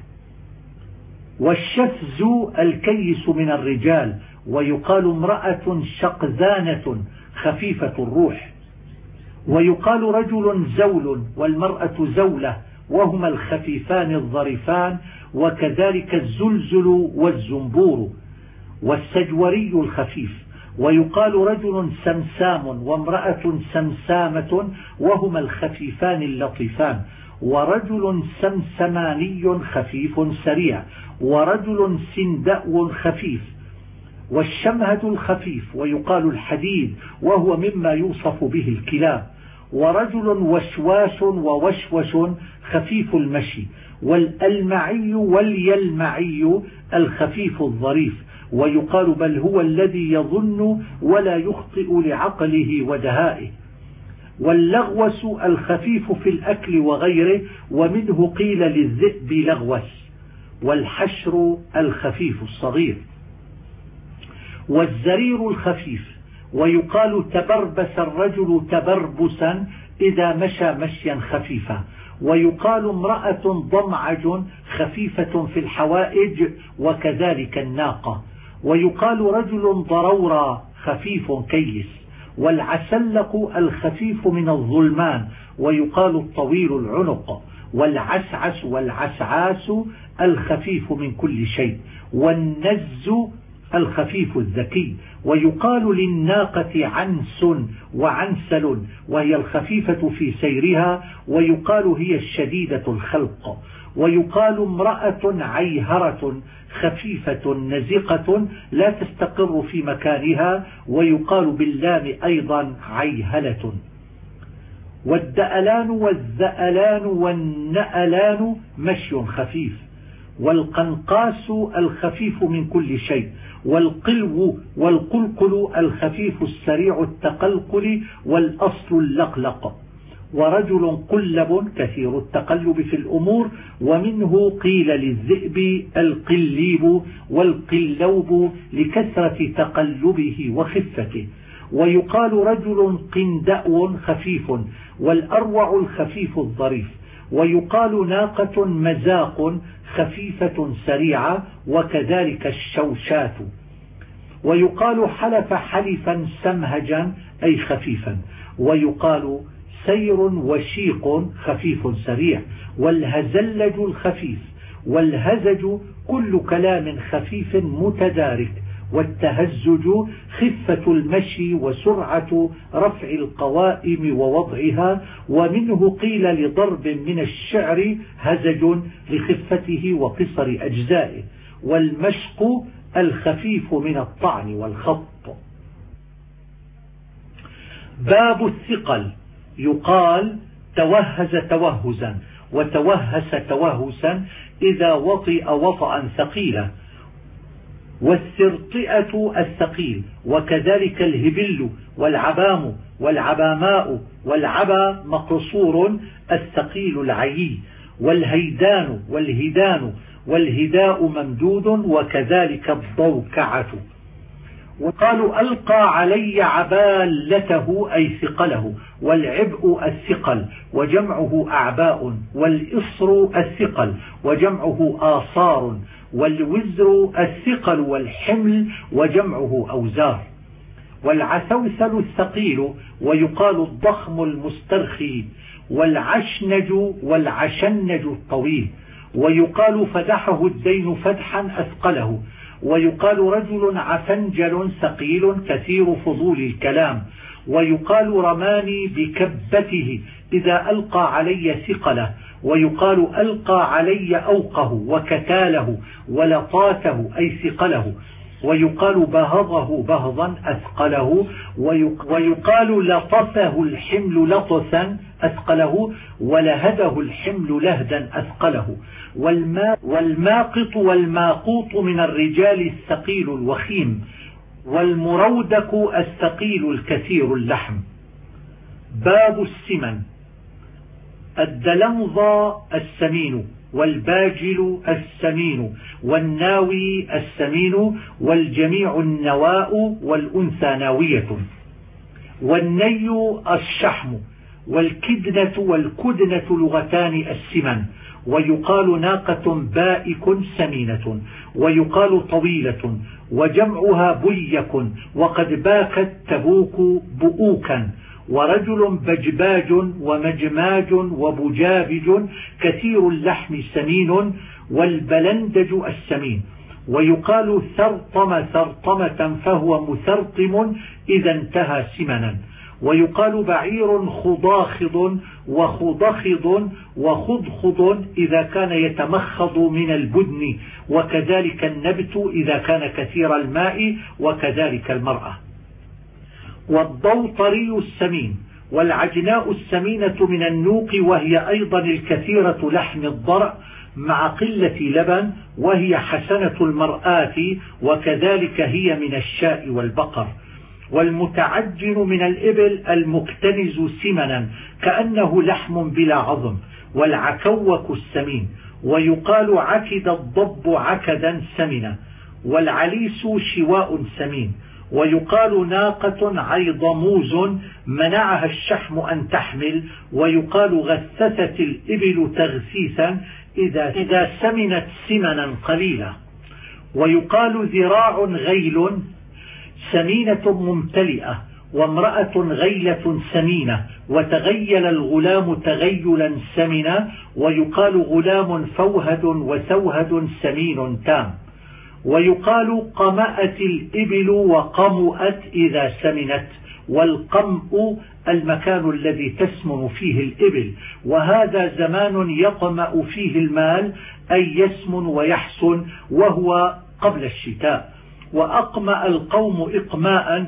والشفز الكيس من الرجال، ويقال امرأة شقذانة خفيفة الروح. ويقال رجل زول والمرأة زولة، وهما الخفيفان الظريفان، وكذلك الزلزل والزنبور. والسجوري الخفيف. ويقال رجل سمسام وامرأة سمسامة، وهما الخفيفان اللطيفان. ورجل سمسماني خفيف سريع. ورجل سندأ خفيف. والشمهد الخفيف، ويقال الحديد، وهو مما يوصف به الكلاب. ورجل وشواش ووشوش خفيف المشي. والألمعي واليلمعي الخفيف الظريف، ويقال بل هو الذي يظن ولا يخطئ لعقله ودهائه. واللغوس الخفيف في الأكل وغيره، ومنه قيل للذئب لغوس. والحشر الخفيف الصغير. والزرير الخفيف، ويقال تبربس الرجل تبربسا إذا مشى مشيا خفيفا، ويقال امرأة ضمعج خفيفة في الحوائج وكذلك الناقة، ويقال رجل ضرورا خفيف كيس، والعسلق الخفيف من الظلمان، ويقال الطويل العنق، والعسعس والعسعاس الخفيف من كل شيء، والنز الخفيف الذكي، ويقال للناقة عنس وعنسل وهي الخفيفة في سيرها، ويقال هي الشديدة الخلق، ويقال امرأة عيهرة خفيفة نزقة لا تستقر في مكانها، ويقال باللام أيضا عيهلة. والدألان والذألان والنألان مشي خفيف، والقنقاس الخفيف من كل شيء، والقلو والقلقل الخفيف السريع التقلقل، والأصل اللقلق. ورجل قلب كثير التقلب في الأمور، ومنه قيل للذئب القليب والقلوب لكثرة تقلبه وخفته. ويقال رجل قندأو خفيف، والأروع الخفيف الظريف. ويقال ناقة مزاق خفيفة سريعة، وكذلك الشوشات. ويقال حلف حلفا سمهجا أي خفيفا. ويقال سير وشيق خفيف سريع، والهزلج الخفيف، والهزج كل كلام خفيف متدارك، والتهزج خفة المشي وسرعة رفع القوائم ووضعها. ومنه قيل لضرب من الشعر هزج لخفته وقصر أجزائه. والمشق الخفيف من الطعن والخط. باب الثقل. يقال توهز توهزا وتوهس توهسا إذا وطئ وطئا ثقيلا. والسرطئة الثقيل، وكذلك الهبل والعبام والعباماء، والعبا مقصور الثقيل العيي. والهيدان والهدان، والهداء ممدود، وكذلك الضوكعة. وقالوا ألقى علي عبالته أي ثقله. والعبء الثقل وجمعه أعباء. والإصر الثقل وجمعه آصار. والوزر الثقل والحمل وجمعه أوزار. والعسوسل الثقيل، ويقال الضخم المسترخي. والعشنج والعشنج الطويل. ويقال فدحه الدين فدحا أثقله. ويقال رجل عفنجل ثقيل كثير فضول الكلام. ويقال رماني بكبته إذا ألقى علي ثقله. ويقال ألقى علي أوقه وكتاله ولطاته أي ثقله. ويقال بهضه بهضا أثقله. ويقال لطفه الحمل لطثا أثقله. ولهده الحمل لهدا أثقله. والماقط والماقوط من الرجال الثقيل الوخيم. والمرودك الثقيل الكثير اللحم. باب السمن. الدلمضى السمين، والباجل السمين، والناوي السمين، والجميع النواء، والأنثى ناوية. والني الشحم، والكدنة والكدنة لغتان السمن. ويقال ناقة بائك سمينة. ويقال طويلة، وجمعها بيك، وقد باكت تبوك بؤوكا. ورجل بجباج ومجماج وبجابج كثير اللحم سمين. والبلندج السمين. ويقال ثرطم ثرطمة فهو مثرطم إذا انتهى سمنا. ويقال بعير خضاخض وخضخض وخضخض إذا كان يتمخض من البدن، وكذلك النبت إذا كان كثير الماء، وكذلك المرأة. والضوطري السمين. والعجناء السمينة من النوق، وهي أيضا الكثيرة لحم الضرع مع قلة لبن، وهي حسنة المرآة، وكذلك هي من الشاء والبقر. والمتعجن من الإبل المكتنز سمنا كأنه لحم بلا عظم. والعكوك السمين. ويقال عكد الضب عكدا سمنا. والعليس شواء سمين. ويقال ناقة عيضموز منعها الشحم أن تحمل. ويقال غثثت الإبل تغثيثا إذا, إذا سمنت سمنا قليلا. ويقال ذراع غيل سمينة ممتلئة، وامرأة غيلة سمينة، وتغيل الغلام تغيلا سمنا. ويقال غلام فوهد وثوهد سمين تام. ويقال قمأت الإبل وقمؤت إذا سمنت. والقمء المكان الذي تسمن فيه الإبل، وهذا زمان يقمأ فيه المال أي يسمن ويحسن، وهو قبل الشتاء. وأقمأ القوم إقماء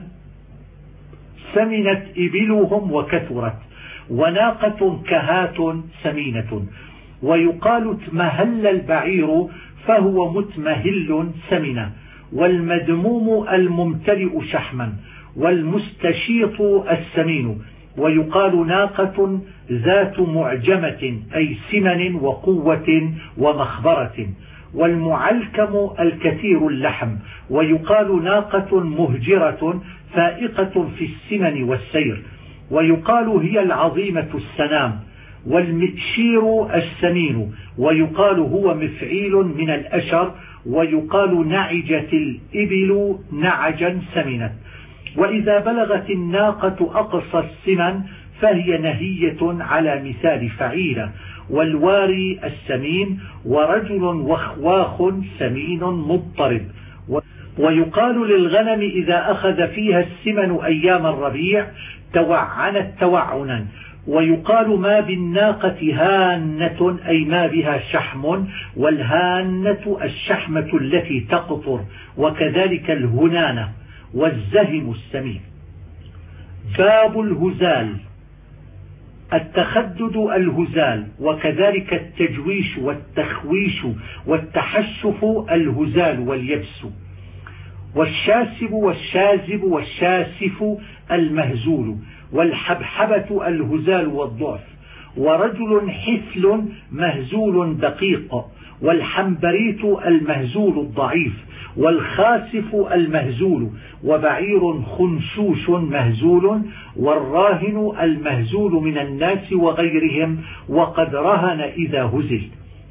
سمنت إبلهم وكثرت. وناقة كهات سمينة. ويقال اتمهل البعير فهو متمهل سمنة. والمدموم الممتلئ شحما. والمستشيط السمين. ويقال ناقة ذات معجمة أي سمن وقوة ومخبرة. والمعلكم الكثير اللحم. ويقال ناقة مهجرة فائقة في السمن والسير. ويقال هي العظيمة السنام. والمتشير السمين. ويقال هو مفعيل من الأشر. ويقال نعجت الإبل نعجا سمنت. وإذا بلغت الناقة أقصى السمن فهي نهية على مثال فعيلة. والواري السمين. ورجل وخواخ سمين مضطرب. ويقال للغنم إذا أخذ فيها السمن أيام الربيع توعنت توعنا. ويقال ما بالناقة هانة أي ما بها شحم. والهانة الشحمة التي تقطر، وكذلك الهنانة. والزهم السمين. باب الهزال. التخدد الهزال، وكذلك التجويش والتخويش والتحشف الهزال واليبس. والشاسب والشازب والشاسف المهزول. والحبحبة الهزال والضعف. ورجل حثل مهزول دقيق. والحنبريت المهزول الضعيف. والخاسف المهزول. وبعير خنشوش مهزول. والراهن المهزول من الناس وغيرهم، وقد رهن إذا هزل.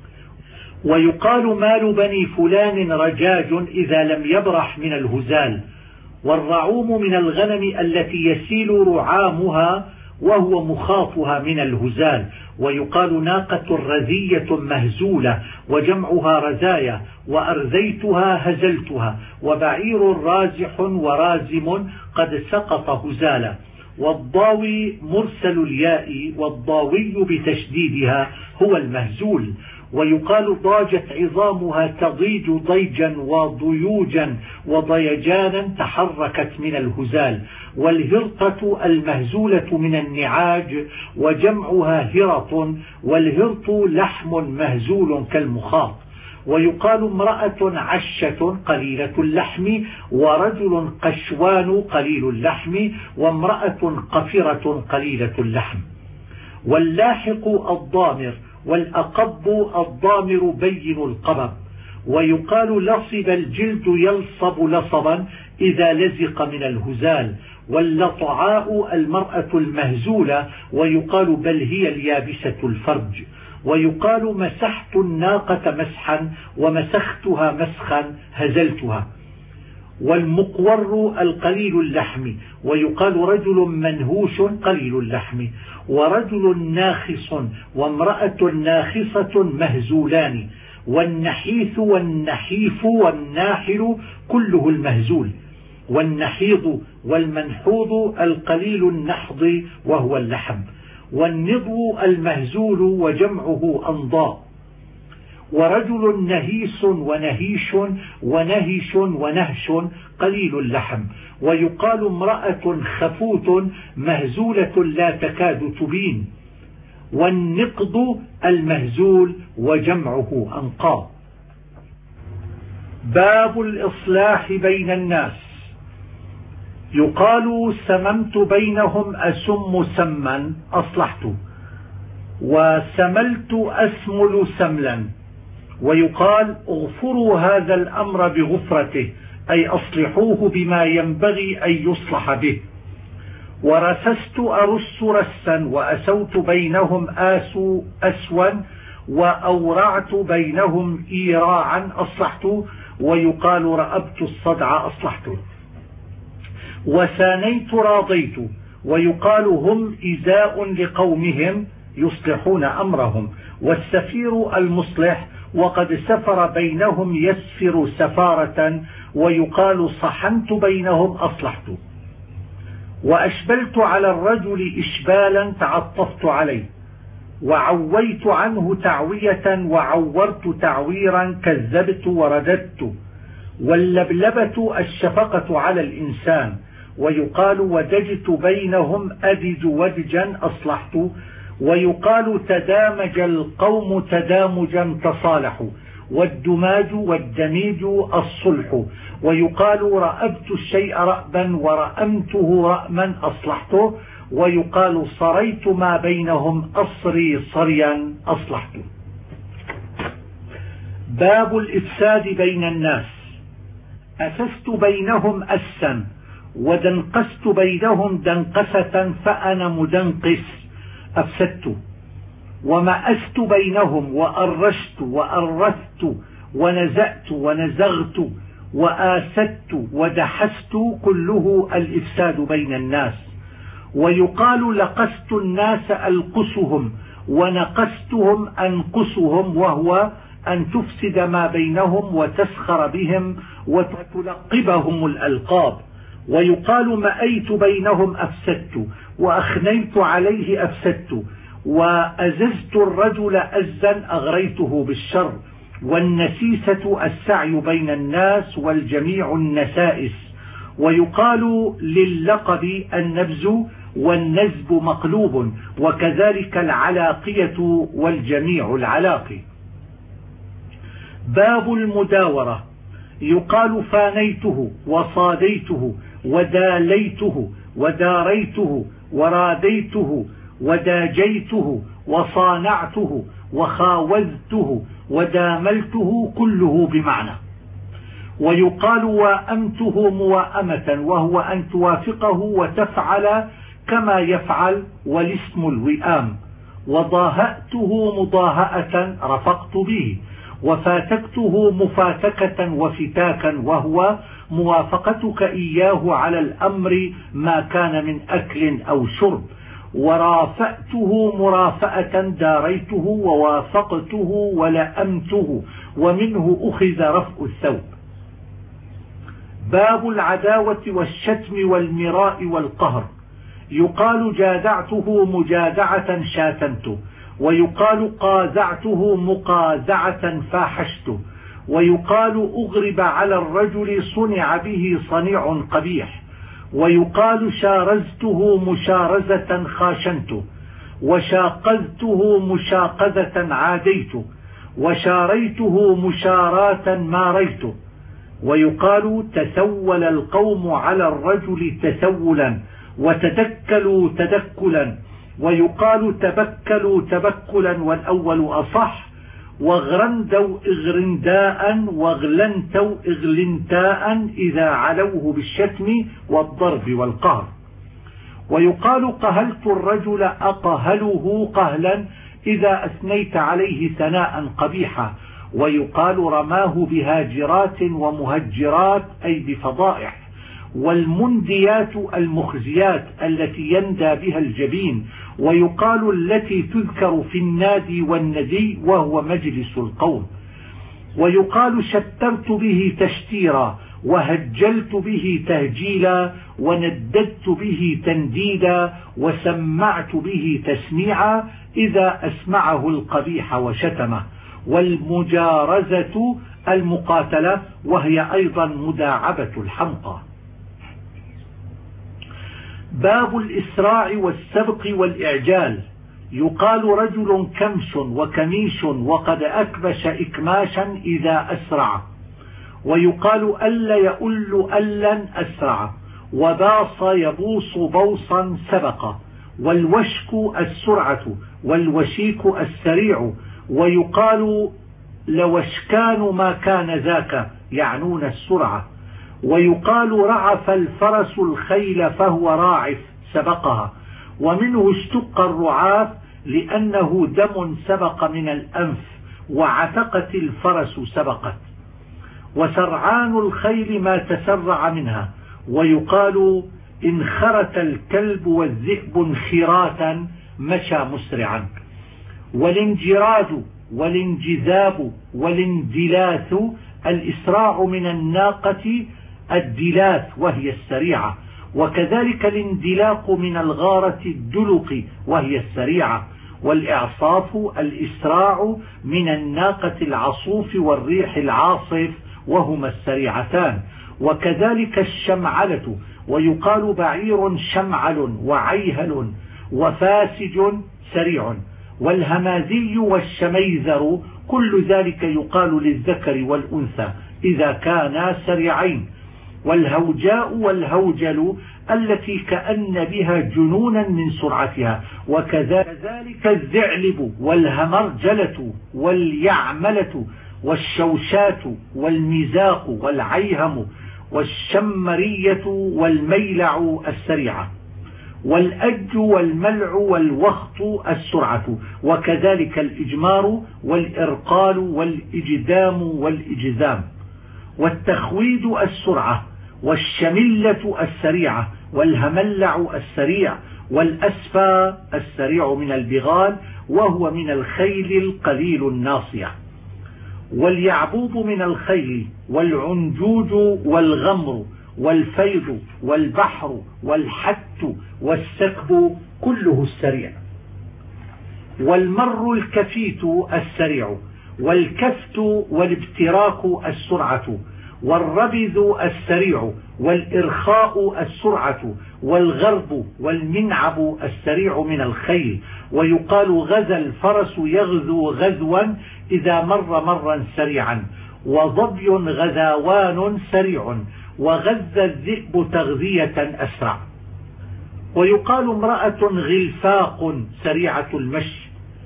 ويقال مال بني فلان رجاج إذا لم يبرح من الهزال. والرعوم من الغنم التي يسيل رعامها وهو مخاطها من الهزال. ويقال ناقة رزية مهزولة، وجمعها رزايا. وأرزيتها هزلتها. وبعير رازح ورازم قد سقط هزالا. والضاوي مرسل الياء، والضاوي بتشديدها هو المهزول. ويقال ضاجت عظامها تضيج ضيجا وضيوجا وضيجانا تحركت من الهزال. والهرطة المهزولة من النعاج، وجمعها هرط. والهرط لحم مهزول كالمخاط. ويقال امرأة عشة قليلة اللحم. ورجل قشوان قليل اللحم. وامرأة قفرة قليلة اللحم. واللاحق الضامر. والأقب الضامر بين القبب. ويقال لصب الجلد يلصب لصبا إذا لزق من الهزال. واللطعاء المرأة المهزولة. ويقال بل هي اليابسة الفرج. ويقال مسحت الناقة مسحا، ومسختها مسخا هزلتها. والمقور القليل اللحم. ويقال رجل منهوش قليل اللحم. ورجل ناخص وامرأة ناخصة مهزولان. والنحيث والنحيف والناحل كله المهزول. والنحيض والمنحوض القليل النحض وهو اللحم. والنضو المهزول وجمعه أنضاء. ورجل نهيس ونهيش ونهش ونهش قليل اللحم. ويقال امرأة خفوت مهزولة لا تكاد تبين. والنقض المهزول وجمعه أنقاض. باب الإصلاح بين الناس. يقال سممت بينهم أسم سما أصلحت. وسملت أسمل سملا. ويقال اغفروا هذا الأمر بغفرته، أي أصلحوه بما ينبغي أن يصلح به. ورسست أرس رسا وأسوت بينهم آسو أسوا وأورعت بينهم إيراعا أصلحت، ويقال رأبت الصدع أصلحت. وسانيت راضيت، ويقال هم إزاء لقومهم يصلحون أمرهم، والسفير المصلح، وقد سفر بينهم يسفر سفارة، ويقال صحنت بينهم أصلحت. وأشبلت على الرجل إشبالا تعطفت عليه، وعويت عنه تعوية وعورت تعويرا كذبت ورددت. واللبلبة الشفقة على الإنسان، ويقال ودجت بينهم أدج ودجا أصلحت، ويقال تدامج القوم تدامجا تصالحوا، والدماج والدميج الصلح، ويقال رأبت الشيء رأبا ورأمته رأما أصلحته، ويقال صريت ما بينهم أصري صريا أصلحته. باب الإفساد بين الناس. أسست بينهم أسا، ودنقست بينهم دنقسة، فأنا مدنقس أفسدت. ومأست بينهم وأرشت وأرثت ونزأت ونزغت وآسدت ودحست، كله الإفساد بين الناس. ويقال لقست الناس ألقسهم، ونقستهم أنقسهم، وهو أن تفسد ما بينهم وتسخر بهم وتلقبهم الألقاب. ويقال مأيت بينهم أفسدت، وأخنيت عليه أفسدت، وأززت الرجل أزا أغريته بالشر. والنسيسة السعي بين الناس، والجميع النسائس. ويقال لللقب النبز، والنزب مقلوب، وكذلك العلاقية والجميع العلاقي. باب المداورة. يقال فانيته وصاديته وداليته وداريته وراديته وداجيته وصانعته وخاوذته وداملته، كله بمعنى. ويقال واءمته موائمة، وهو أن توافقه وتفعل كما يفعل، والاسم الوئام. وضاهأته مضاهأة، رفقت به. وفاتكته مفاتكة وفتاكا، وهو موافقتك إياه على الأمر ما كان من أكل أو شرب. ورافأته مرافأة، داريته ووافقته ولأمته، ومنه أخذ رفع الثوب. باب العداوة والشتم والمراء والقهر. يقال جادعته مجادعة شاتمته، ويقال قازعته مقازعة فاحشته، ويقال أغرب على الرجل صنع به صنيع قبيح، ويقال شارزته مشارزة خاشنته، وشاقذته مشاقذة عاديته، وشاريته مشاراة ماريته. ويقال تسول القوم على الرجل تسولا، وتدكلوا تدكلا. ويقال تبكلوا تبكلا، والأول أصح. واغرندوا اغرنداء، واغلنتوا اغلنتاء، إذا علوه بالشتم والضرب والقهر. ويقال قهلت الرجل أقهله قهلا، إذا أثنيت عليه ثناء قبيحا. ويقال رماه بهاجرات ومهجرات، أي بفضائح. والمنديات المخزيات التي يندى بها الجبين. ويقال التي تذكر في النادي والندي، وهو مجلس القوم. ويقال شترت به تشتيرا، وهجلت به تهجيلا، ونددت به تنديدا، وسمعت به تسميعا، إذا أسمعه القبيح وشتمه. والمجارزة المقاتلة، وهي أيضا مداعبة الحمقى. باب الإسراع والسبق والإعجال. يقال رجل كمش وكميش، وقد أكبش إكماشا إذا أسرع. ويقال ألا يؤل ألا أسرع. وباص يبوص بوصا سبق. والوشك السرعة، والوشيك السريع. ويقال لوشكان ما كان ذاك، يعنون السرعة. ويقال رعف الفرس الخيل فهو راعف، سبقها. ومنه اشتق الرعاف لأنه دم سبق من الأنف، وعتقت الفرس سبقت. وسرعان الخيل ما تسرع منها. ويقال إن خرت الكلب والذئب انخراتا مشى مسرعا. والانجراد والانجذاب والاندلاث الإسراع من الناقة الدلاث وهي السريعة، وكذلك الاندلاق من الغارة الدلق وهي السريعة. والإعصاف الإسراع من الناقة العصوف والريح العاصف وهما السريعتان. وكذلك الشمعلة، ويقال بعير شمعل وعيهل وفاسج سريع. والهمازي والشميذر كل ذلك يقال للذكر والأنثى إذا كانا سريعين. والهوجاء والهوجل التي كأن بها جنونا من سرعتها. وكذلك الذعلب والهمرجلة واليعملة والشوشات والمزاق والعيهم والشمرية والميلع السريعة. والأج والملع والوخط السرعة. وكذلك الإجمار والإرقال والإجدام والإجزام. والتخويد السرعة. والشملة السريعة. والهملع السريع. والأسفى السريع من البغال وهو من الخيل القليل الناصية. واليعبوب من الخيل. والعنجوج والغمر والفيض والبحر والحت والسكب كله السريع. والمر الكفيت السريع. والكفت والابتراك السرعة. والربذ السريع. والإرخاء السرعة. والغرب والمنعب السريع من الخيل. ويقال غزا الفرس يغزو غزوا إذا مر مرا سريعا. وظبي غزاوان سريع. وغز الذئب تغذية أسرع. ويقال امرأة غلفاق سريعة المشي.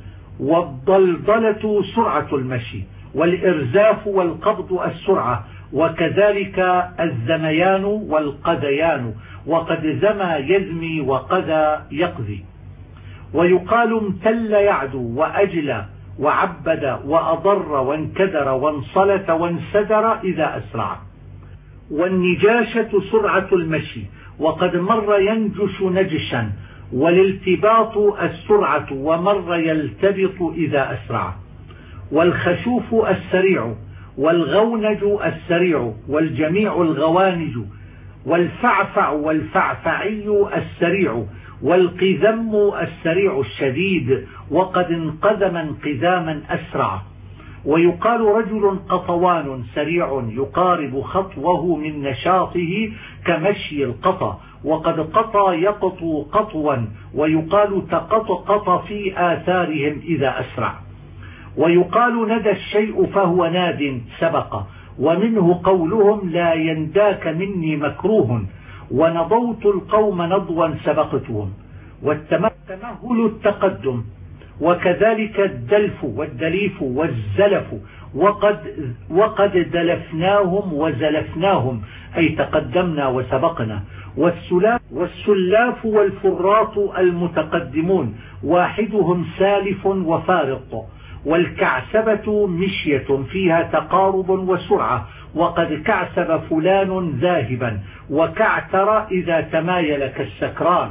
والضلضلة سرعة المشي. والإرزاف والقبض السرعة. وكذلك الزميان والقذيان. وقد زمى يزمي وقذى يقذي. ويقال امتل يعدو وأجلى وعبد وأضر وانكدر وانصلت وانسدر إذا أسرع. والنجاشة سرعة المشي. وقد مر ينجش نجشا. والالتباط السرعة ومر يلتبط إذا أسرع. والخشوف السريع. والغونج السريع. والجميع الغوانج. والفعفع والفعفعي السريع. والقذم السريع الشديد. وقد انقذم انقذاما أسرع. ويقال رجل قطوان سريع يقارب خطوه من نشاطه كمشي القطا. وقد قطى يقطو قطوا. ويقال تقطقط في آثارهم إذا أسرع. ويقال ندى الشيء فهو ناد سبق. ومنه قولهم لا ينداك مني مكروه. ونضوت القوم نضوا سبقتهم. والتمهل التقدم. وكذلك الدلف والدليف والزلف. وقد, وقد دلفناهم وزلفناهم أي تقدمنا وسبقنا. والسلاف, والسلاف والفراط المتقدمون واحدهم سالف وفارط. والكعسبة مشية فيها تقارب وسرعة. وقد كعسب فلان ذاهبا. وكعتر إذا تمايل كالسكران.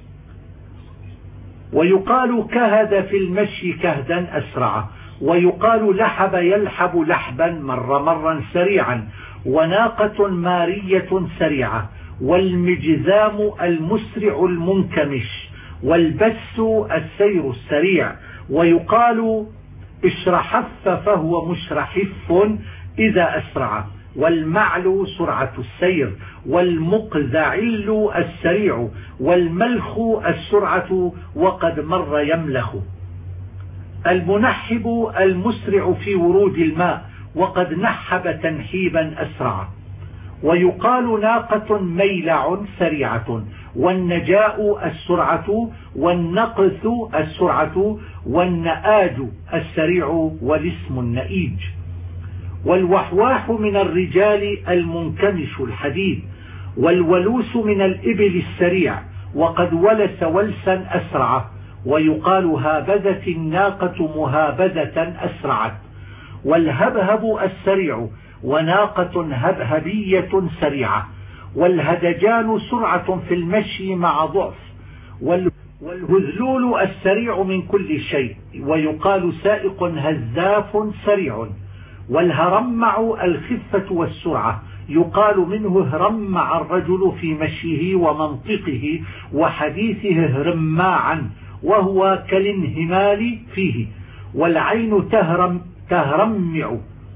ويقال كهد في المشي كهدا أسرع. ويقال لحب يلحب لحبا مر مرا سريعا. وناقة مارية سريعة. والمجزام المسرع المنكمش. والبس السير السريع. ويقال اشرحف فهو مشرحف إذا أسرع. والمعل سرعة السير. والمقذعل السريع. والملخ السرعة وقد مر يملخ. المنحب المسرع في ورود الماء. وقد نحب تنحيبا أسرع. ويقال ناقة ميلع سريعة. والنجاء السرعة، والنقث السرعة، والنآج السريع والاسم النئيج. والوحواح من الرجال المنكمش الحديد، والولوس من الإبل السريع، وقد ولس ولسا أسرع، ويقال هابذت الناقة مهابذة أسرعت. والهبهب السريع، وناقة هبهبية سريعة. والهدجان سرعة في المشي مع ضعف. والهذلول السريع من كل شيء، ويقال سائق هزاف سريع. والهرمع الخفة والسرعة، يقال منه هرمع الرجل في مشيه ومنطقه وحديثه هرماعا، وهو كالانهمال فيه. والعين تهرم تهرمع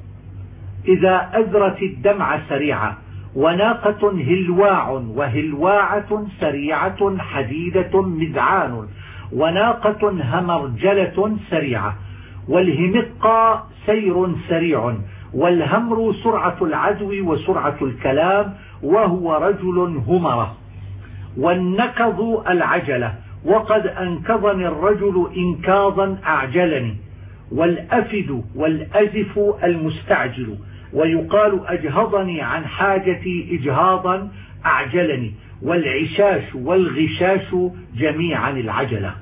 إذا أذرت الدمع سريعة. وناقة هلواع، وهلواعة سريعة حديدة مذعان. وناقة همرجلة سريعة. والهمقى سير سريع. والهمر سرعة العدو وسرعة الكلام، وهو رجل همرة. والنكض العجلة، وقد أنكضني الرجل إنكاضا أعجلني. والأفد والأزف المستعجل، ويقال أجهضني عن حاجتي إجهاضا أعجلني. والعشاش والغشاش جميعا العجلة.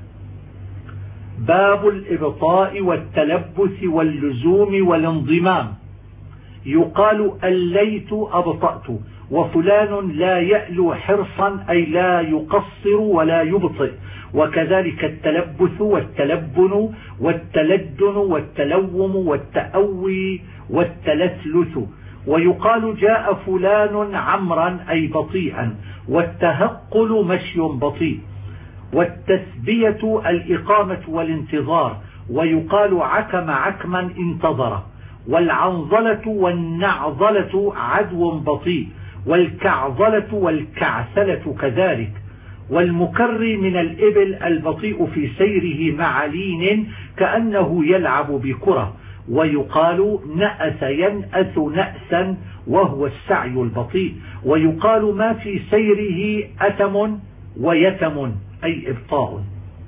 باب الإبطاء والتلبس واللزوم والانضمام. يقال أليت أبطأت، وفلان لا يألو حرصا أي لا يقصر ولا يبطئ. وكذلك التلبث والتلبن والتلدن والتلوم والتأوي والتلثلث. ويقال جاء فلان عمرا أي بطيئا. والتهقل مشي بطيء. والتثبية الإقامة والانتظار، ويقال عكم عكما انتظر. والعنظلة والنعظلة عدو بطيء. والكعظلة والكعثلة كذلك. والمكر من الإبل البطيء في سيره مع لين كأنه يلعب بكرة. ويقال نأس ينأث نأسا، وهو السعي البطيء. ويقال ما في سيره أتم ويتم أي إبطاء.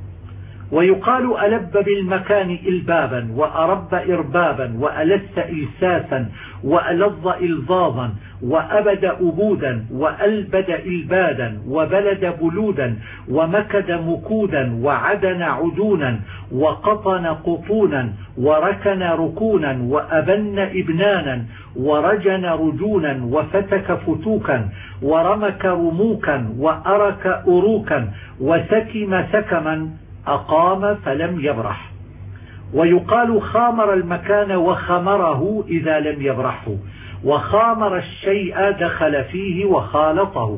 ويقال ألب بالمكان إلبابا، وأرب إربابا، وألث إلساسا، وألظ إلظاظا، وأبد أبودا، وألبد إلبادا، وبلد بلودا، ومكد مكودا، وعدن عدونا، وقطن قطونا، وركن ركونا، وأبن إبنانا، ورجن رجونا، وفتك فتوكا، ورمك رموكا، وأرك أروكا، وسكم سكما أقام فلم يبرح. ويقال خامر المكان وخمره إذا لم يبرحه. وخامر الشيء دخل فيه وخالطه.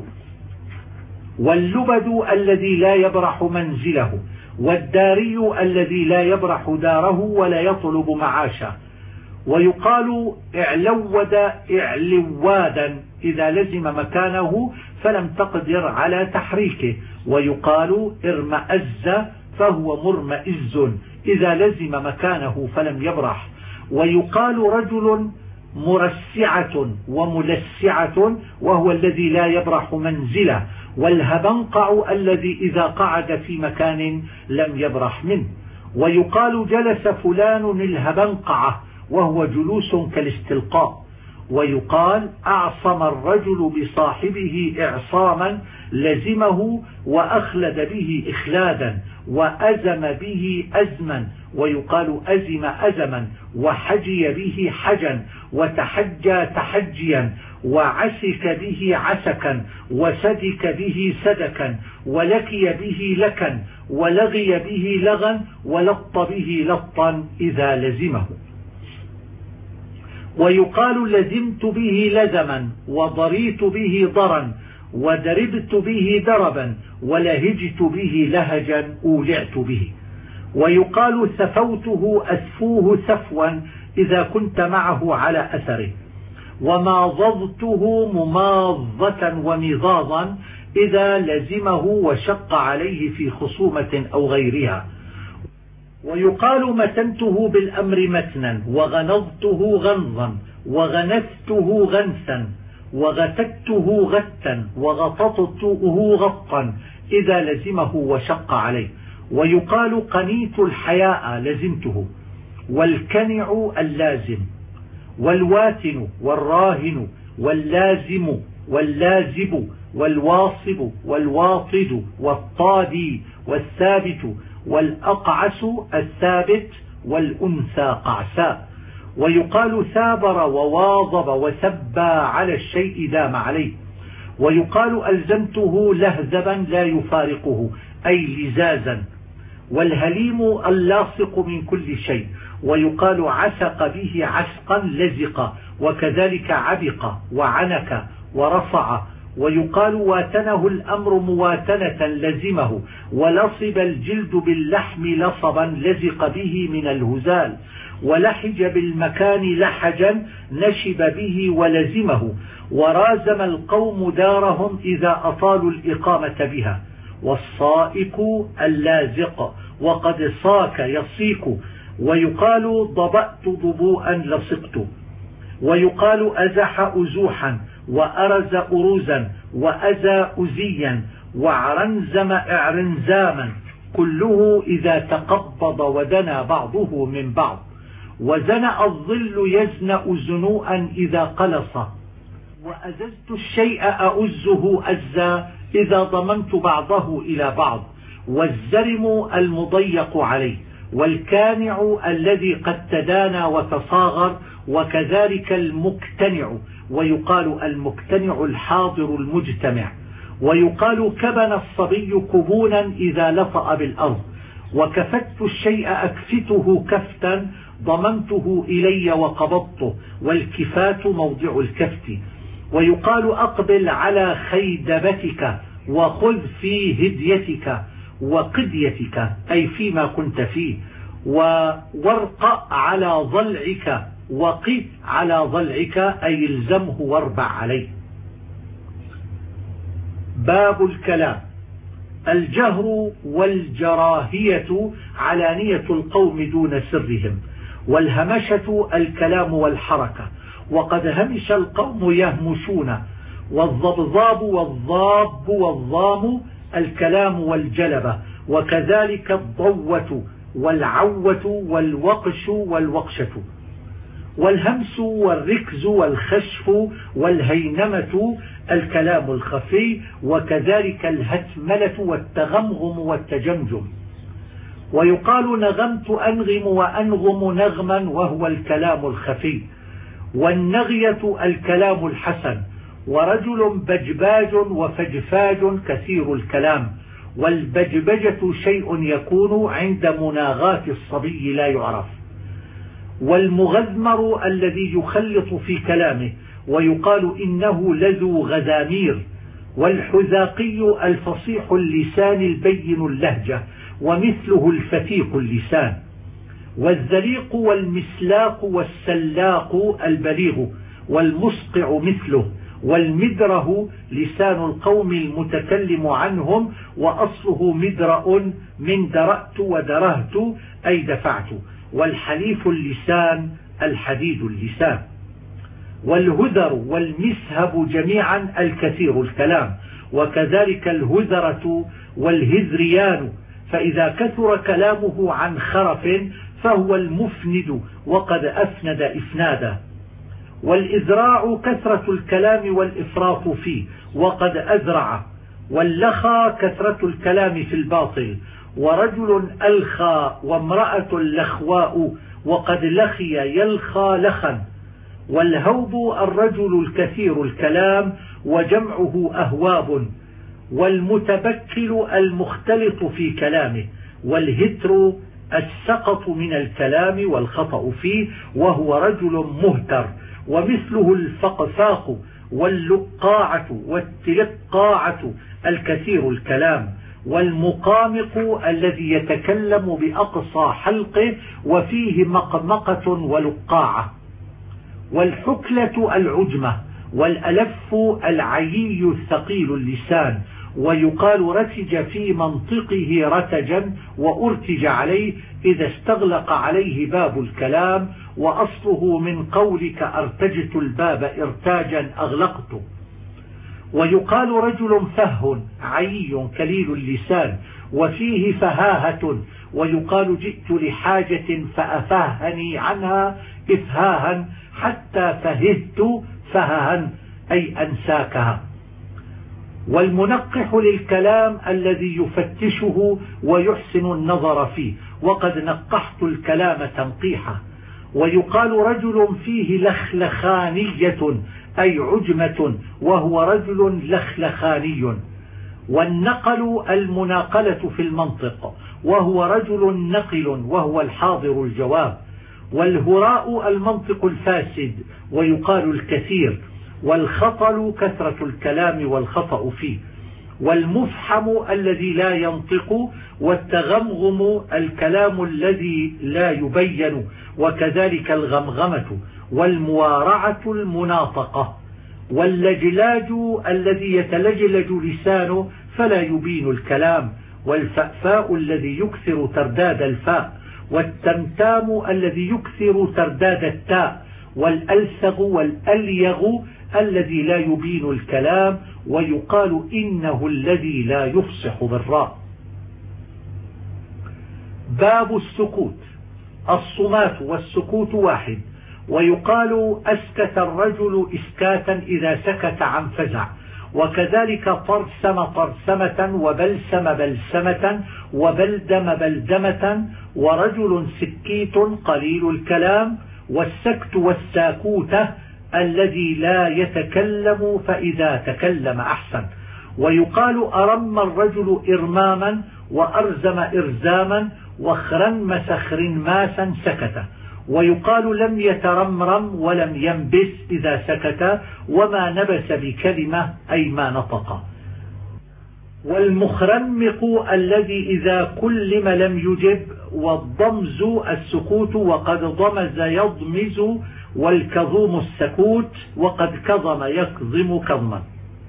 واللبد الذي لا يبرح منزله. والداري الذي لا يبرح داره ولا يطلب معاشه. ويقال اعلود اعلوادا إذا لزم مكانه فلم تقدر على تحريكه. ويقال ارمأز فهو مرمئز إذا لزم مكانه فلم يبرح. ويقال رجل مرسعة وملسعة، وهو الذي لا يبرح منزله. والهبنقع الذي إذا قعد في مكان لم يبرح منه. ويقال جلس فلان الهبنقعة، وهو جلوس كالاستلقاء. ويقال أعصم الرجل بصاحبه إعصاما، لزمه وأخلد به إخلادا، وأزم به أزما. ويقال أزم أزما، وحجي به حجا، وتحجى تحجيا، وعسك به عسكا، وسدك به سدكا، ولكي به لكا، ولغي به لغا، ولط به لطا إذا لزمه. ويقال لزمت به لزما، وضريت به ضرا، ودربت به دربا، ولهجت به لهجا أولعت به. ويقال سفوته أسفوه سفوا إذا كنت معه على أثره. وماضضته مماضة ومضاضا إذا لزمه وشق عليه في خصومة أو غيرها. ويقال متنته بالأمر متنا، وغنضته غنظا، وغنثته غنثا، وغتته غتا وغططته غطا إذا لزمه وشق عليه. ويقال قنيت الحياء لزمته، والكنع اللازم، والواتن والراهن واللازم واللازب والواصب والواطد والطادي والثابت والأقعس الثابت والأنثى قعساء. ويقال ثابر وواظب وثبى على الشيء دام عليه. ويقال ألزمته لهذبا لا يفارقه أي لزازا. والهليم اللاصق من كل شيء. ويقال عسق به عسقا لزق، وكذلك عبق وعنك ورفع. ويقال واتنه الأمر مواتنة لزمه، ولصب الجلد باللحم لصبا لزق به من الهزال. ولحج بالمكان لحجا نشب به ولزمه. ورازم القوم دارهم إذا أطالوا الإقامة بها. والصائك اللازق، وقد صاك يصيك. ويقال ضبأت ضبوءا لصقت. ويقال أزح أزوحا، وأرز أروزا، وأزى أزيا، وعرنزم اعرنزاما، كله إذا تقبض ودنا بعضه من بعض. وزنأ الظل يزنأ زنوءا إذا قلص. وأززت الشيء أؤزه أزا إذا ضمنت بعضه إلى بعض. والزرم المضيق عليه. والكانع الذي قد تدانى وتصاغر، وكذلك المكتنع. ويقال المكتنع الحاضر المجتمع. ويقال كبن الصبي كبونا إذا لطأ بالأرض. وكفت الشيء أكفته كفتا ضمنته إلي وقبضته، والكفات موضع الكفت. ويقال أقبل على خيدبتك، وخذ في هديتك وقديتك أي فيما كنت فيه. وورق على ضلعك، وقف على ضلعك أي الزمه واربع عليه. باب الكلام. الجهر والجراهية علانية القوم دون سرهم. والهمشة الكلام والحركة، وقد همش القوم يهمشون. والضبضاب والضاب والضام الكلام والجلبة، وكذلك الضوة والعوة والوقش والوقشة. والهمس والركز والخشف والهينمة الكلام الخفي، وكذلك الهتملة والتغمغم والتجمجم. ويقال نغمت أنغم وأنغم نغما، وهو الكلام الخفي. والنغية الكلام الحسن. ورجل بجباج وفجفاج كثير الكلام. والبجبجة شيء يكون عند مناغاة الصبي لا يعرف. والمغذمر الذي يخلط في كلامه، ويقال إنه لذو غذامير. والحذاقي الفصيح اللسان البين اللهجة، ومثله الفتيق اللسان. والزليق والمسلاق والسلاق البليغ، والمسقع مثله. والمدره لسان القوم المتكلم عنهم، وأصله مدرأ من درأت ودرهت أي دفعت. والحليف اللسان الحديد اللسان. والهذر والمسهب جميعا الكثير الكلام، وكذلك الهذرة والهذريان. فإذا كثر كلامه عن خرف فهو المفند، وقد أفند إفنادا. والإذراع كثرة الكلام والإفراط فيه، وقد أذرع. واللخى كثرة الكلام في الباطل. ورجل ألخى وامرأة لخواء، وقد لخي يلخى لخا. والهوب الرجل الكثير الكلام، وجمعه أهواب. والمتبكل المختلط في كلامه. والهتر السقط من الكلام والخطأ فيه، وهو رجل مهتر. ومثله الفقفاق واللقاعة والتلقاعة الكثير الكلام. والمقامق الذي يتكلم بأقصى حلقه وفيه مقمقة ولقاعة. والحكلة العجمة. والألف العيي الثقيل اللسان. ويقال رتج في منطقه رتجا وأرتج عليه إذا استغلق عليه باب الكلام، وأصله من قولك أرتجت الباب إرتاجا أغلقته. ويقال رجل فه عي كليل اللسان وفيه فهاهة، ويقال جئت لحاجة فأفهني عنها إفهاها حتى فهدت فهها أي أنساكها. والمنقح للكلام الذي يفتشه ويحسن النظر فيه، وقد نقحت الكلام تنقيحا. ويقال رجل فيه لخلخانية أي عجمة، وهو رجل لخلخاني. والنقل المناقلة في المنطق، وهو رجل نقل وهو الحاضر الجواب. والهراء المنطق الفاسد، ويقال الكثير. والخطل كثرة الكلام والخطأ فيه. والمفحم الذي لا ينطق. والتغمغم الكلام الذي لا يبين، وكذلك الغمغمة. والموارعة المناطقة. واللجلاج الذي يتلجلج لسانه فلا يبين الكلام. والفأفاء الذي يكثر ترداد الفاء. والتمتام الذي يكثر ترداد التاء. والألثغ والأليغ الذي لا يبين الكلام، ويقال إنه الذي لا يفصح بالراء. باب السكوت. الصمات والسكوت واحد. ويقال أسكت الرجل إسكاتا إذا سكت عن فزع، وكذلك طرسم طرسمة وبلسم بلسمة وبلدم بلدمة. ورجل سكيت قليل الكلام. والسكت والساكوتة الذي لا يتكلم فإذا تكلم أحسن. ويقال أرم الرجل إرماما وأرزم إرزاما وخرنمس خرنماسا سكت. ويقال لم يترمرم ولم ينبس إذا سكت، وما نبس بكلمة أي ما نطق. والمخرمق الذي إذا كلم لم يجب. والضمز السكوت وقد ضمز يضمز. والكظوم السكوت وقد كظم يكظم كظما.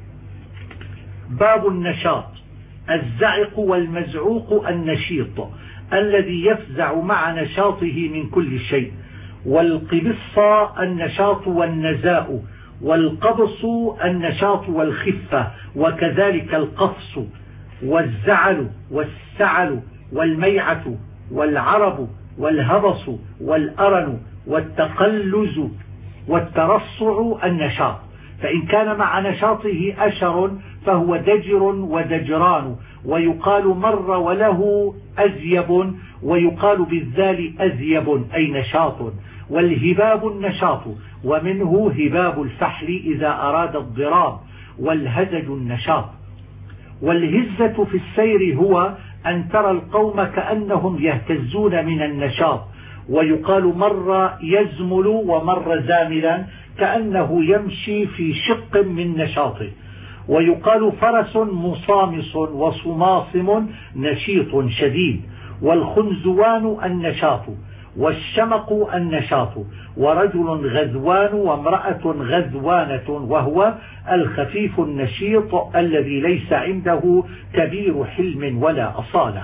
باب النشاط. الزعق والمزعوق النشيط الذي يفزع مع نشاطه من كل شيء. والقبص النشاط والنزاء. والقبص النشاط والخفة، وكذلك القفص. والزعل والسعل والميعة والعرب والهبص والأرن والتقلز والترصع النشاط. فإن كان مع نشاطه أشر فهو دجر ودجران. ويقال مر وله أزيب، ويقال بالذال أزيب أي نشاط. والهباب النشاط، ومنه هباب الفحل إذا أراد الضراب. والهزج النشاط. والهزة في السير هو أن ترى القوم كأنهم يهتزون من النشاط. ويقال مر يزمل ومر زاملا كأنه يمشي في شق من نشاطه. ويقال فرس مصامص وصماصم نشيط شديد. والخنزوان النشاط. والشمق النشاط. ورجل غذوان وامرأة غذوانة، وهو الخفيف النشيط الذي ليس عنده كبير حلم ولا أصالة.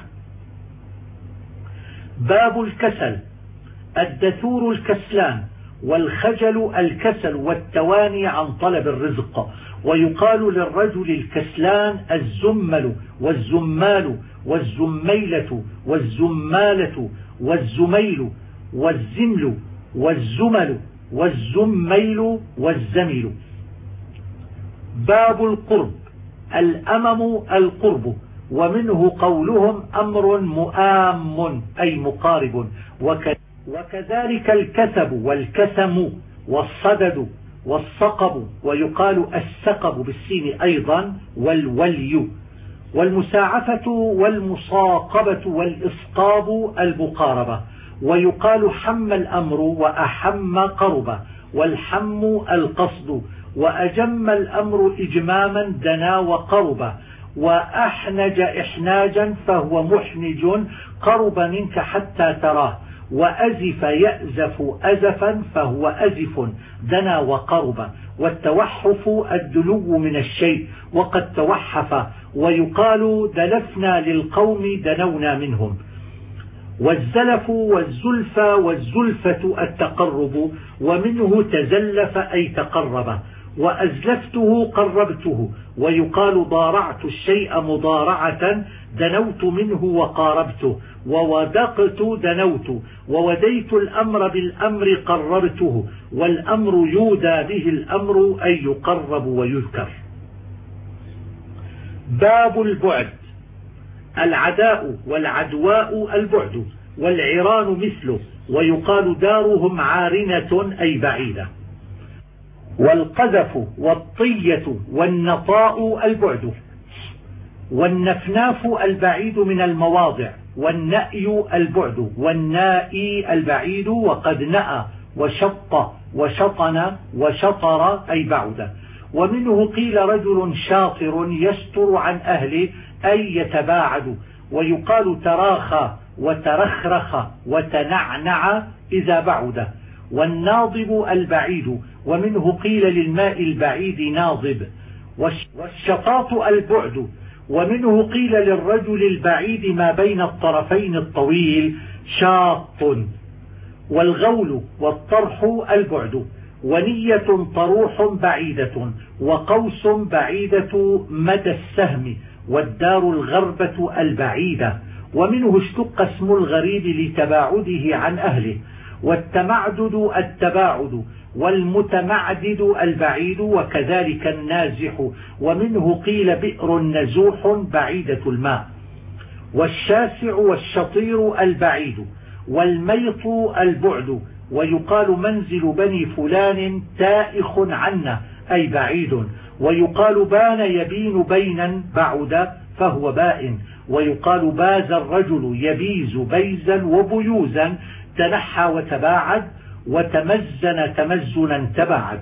باب الكسل. الدثور الكسلان. والخجل الكسل والتواني عن طلب الرزق. ويقال للرجل الكسلان الزمل والزمال والزميلة والزمالة والزميل والزمل والزمل والزميل والزمل. باب القرب. الأمم القرب، ومنه قولهم أمر مؤام أي مقارب. وكذلك الكسب والكسم والصدد والصقب. ويقال السقب بالسين أيضا والولي. والمساعفة والمصاقبة والإصقاب المقاربة. ويقال حم الأمر وأحم قرب. والحم القصد. وأجم الأمر إجماما دنا وقرب. وأحنج إحناجا فهو محنج قرب منك حتى تراه. وأزف يأزف أزفا فهو أزف دنا وقرب. والتوحف الدنو من الشيء وقد توحف. ويقال دلفنا للقوم دنونا منهم. والزلف والزلف والزلفة التقرب، ومنه تزلف أي تقرب. وأزلفته قربته. ويقال ضارعت الشيء مضارعة دنوت منه وقاربته. وودقت دنوت. ووديت الأمر بالأمر قربته. والأمر يودى به الأمر أي يقرب ويذكر. باب البعد. العداء والعدواء البعد، والعران مثله. ويقال دارهم عارنة أي بعيدة. والقذف والطية والنطاء البعد. والنفناف البعيد من المواضع. والنأي البعد. والنائي البعيد. وقد نأى وشط وشطن وشطر أي بعد. ومنه قيل رجل شاطر يستر عن أهله أي يتباعد. ويقال تراخى وترخرخ وتنعنع إذا بعد. والناضب البعيد. ومنه قيل للماء البعيد ناضب. والشطاط البعد. ومنه قيل للرجل البعيد ما بين الطرفين الطويل شاط. والغول والطرح البعد. ونية طروح بعيدة. وقوس بعيدة مدى السهم. والدار الغربة البعيدة. ومنه اشتق اسم الغريب لتباعده عن أهله. والتمعدد التباعد. والمتمعدد البعيد. وكذلك النازح. ومنه قيل بئر نزوح بعيدة الماء. والشاسع والشطير البعيد. والميط البعد. ويقال منزل بني فلان تائخ عنا أي بعيد. ويقال بان يبين بينا بعد فهو بائن. ويقال باز الرجل يبيز بيزا وبيوزا تنحى وتباعد. وتمزن تمزنا تباعد.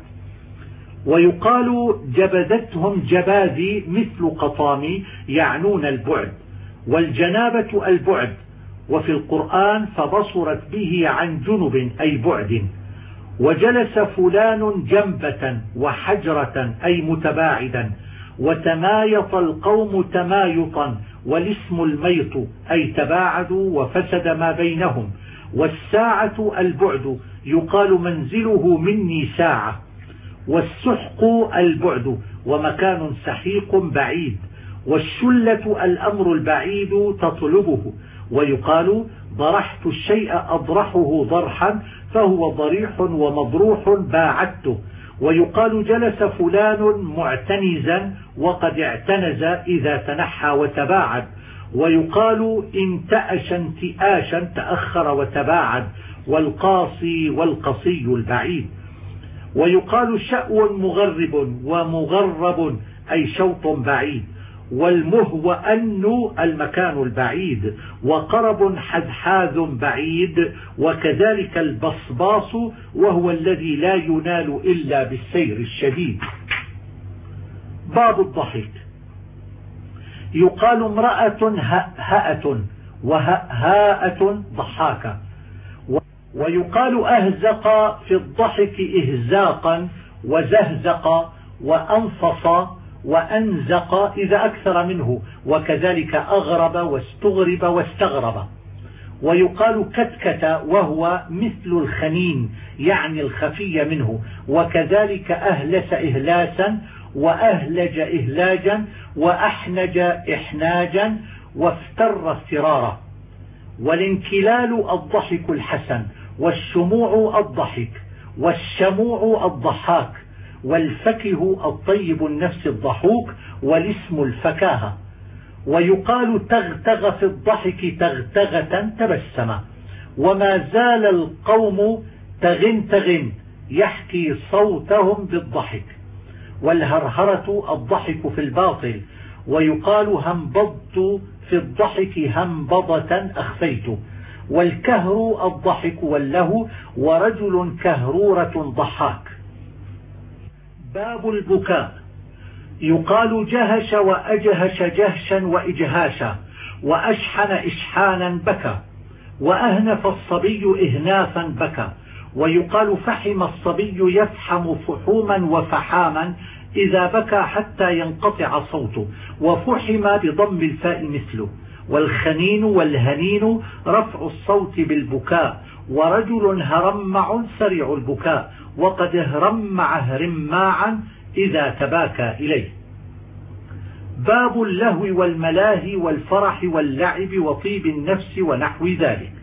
ويقال جبذتهم جباذي مثل قطامي يعنون البعد. والجنابة البعد. وفي القرآن فبصرت به عن جنب أي بعد. وجلس فلان جنبة وحجرة أي متباعدا. وتمايط القوم تمايطا. والاسم الميط أي تباعدوا وفسد ما بينهم. والساعة البعد. يقال منزله مني ساعة. والسحق البعد. ومكان سحيق بعيد. والشلة الأمر البعيد تطلبه. ويقال ضرحت الشيء أضرحه ضرحا فهو ضريح ومضروح باعدته. ويقال جلس فلان معتنزا وقد اعتنز إذا تنحى وتباعد. ويقال انتأش انتئاشا تأخر وتباعد. والقاصي والقصي البعيد. ويقال شأو مغرب ومغرب أي شوط بعيد. والمهوأن المكان البعيد. وقرب حذحاذ بعيد. وكذلك البصباص وهو الذي لا ينال إلا بالسير الشديد. باب الضحك. يقال امرأة هأهأة وهاءة ضحاكة. ويقال أهزق في الضحك إهزاقا وزهزق وأنفص وأنزق إذا أكثر منه. وكذلك أغرب واستغرب واستغرب. ويقال كتكت وهو مثل الخنين يعني الخفي منه. وكذلك أهلس إهلاسا وأهلج إهلاجا وأحنج إحناجا وافتر افترارا. والانكلال الضحك الحسن. والشموع الضحك. والشموع الضحاك. والفكه الطيب النفس الضحوك. والاسم الفكاهة. ويقال تغتغ في الضحك تغتغة تبسم. وما زال القوم تغن تغن يحكي صوتهم بالضحك. والهرهرة الضحك في الباطل. ويقال همبضت في الضحك همبضة أخفيت. والكهر الضحك والله. ورجل كهرورة ضحاك. باب البكاء. يقال جهش وأجهش جهشا وإجهاشا. وأشحن إشحانا بكى. وأهنف الصبي إهنافا بكى. ويقال فحم الصبي يفحم فحوما وفحاما إذا بكى حتى ينقطع صوته، وفحم بضم الفاء مثله. والخنين والهنين رفع الصوت بالبكاء. ورجل هرمع سريع البكاء، وقد هرمع هرماعا إذا تباكى إليه. باب اللهو والملاهي والفرح واللعب وطيب النفس ونحو ذلك.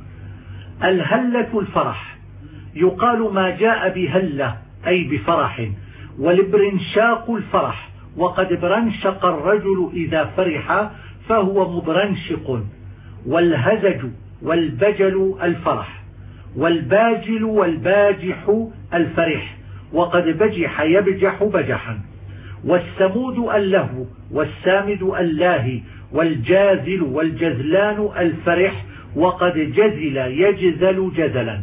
الهلة الفرح، يقال ما جاء بهلة أي بفرح. والبرنشاق الفرح، وقد برنشق الرجل إذا فرح فهو مبرنشق. والهزج والبجل الفرح. والباجل والباجح الفرح، وقد بجح يبجح بجحا. والسمود اللهو، والسامد اللاهي. والجازل والجزلان الفرح، وقد جزل يجزل جزلا.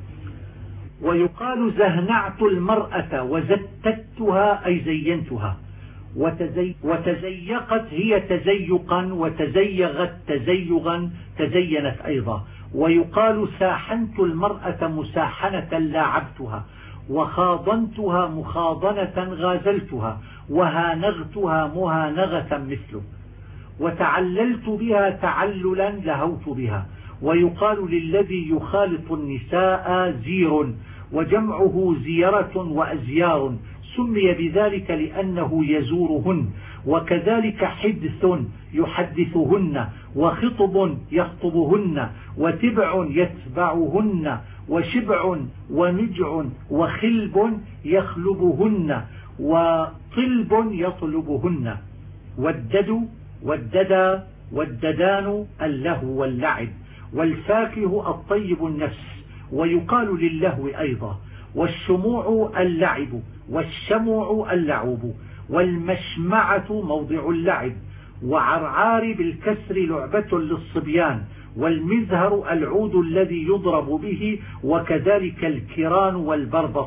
ويقال زهنعت المرأة وزتتها أي زينتها. وتزي وتزيقت هي تزيقا، وتزيغت تزيغا تزينت أيضا. ويقال ساحنت المرأة مساحنة لاعبتها. وخاضنتها مخاضنة غازلتها. وهانغتها مهانغة مثله. وتعللت بها تعللا لهوت بها. ويقال للذي يخالط النساء زير، وجمعه زيرة وأزيار، سمي بذلك لأنه يزورهن. وكذلك حدث يحدثهن، وخطب يخطبهن، وتبع يتبعهن، وشبع ونجع وخلب يخلبهن، وطلب يطلبهن. والدد والددا والددان اللهو واللعب. والفاكه الطيب النفس، ويقال للهو أيضا. والشموع اللعب، والشموع اللعب. والمشمعة موضع اللعب. وعرعار بالكسر لعبة للصبيان. والمزهر العود الذي يضرب به، وكذلك الكران والبربط.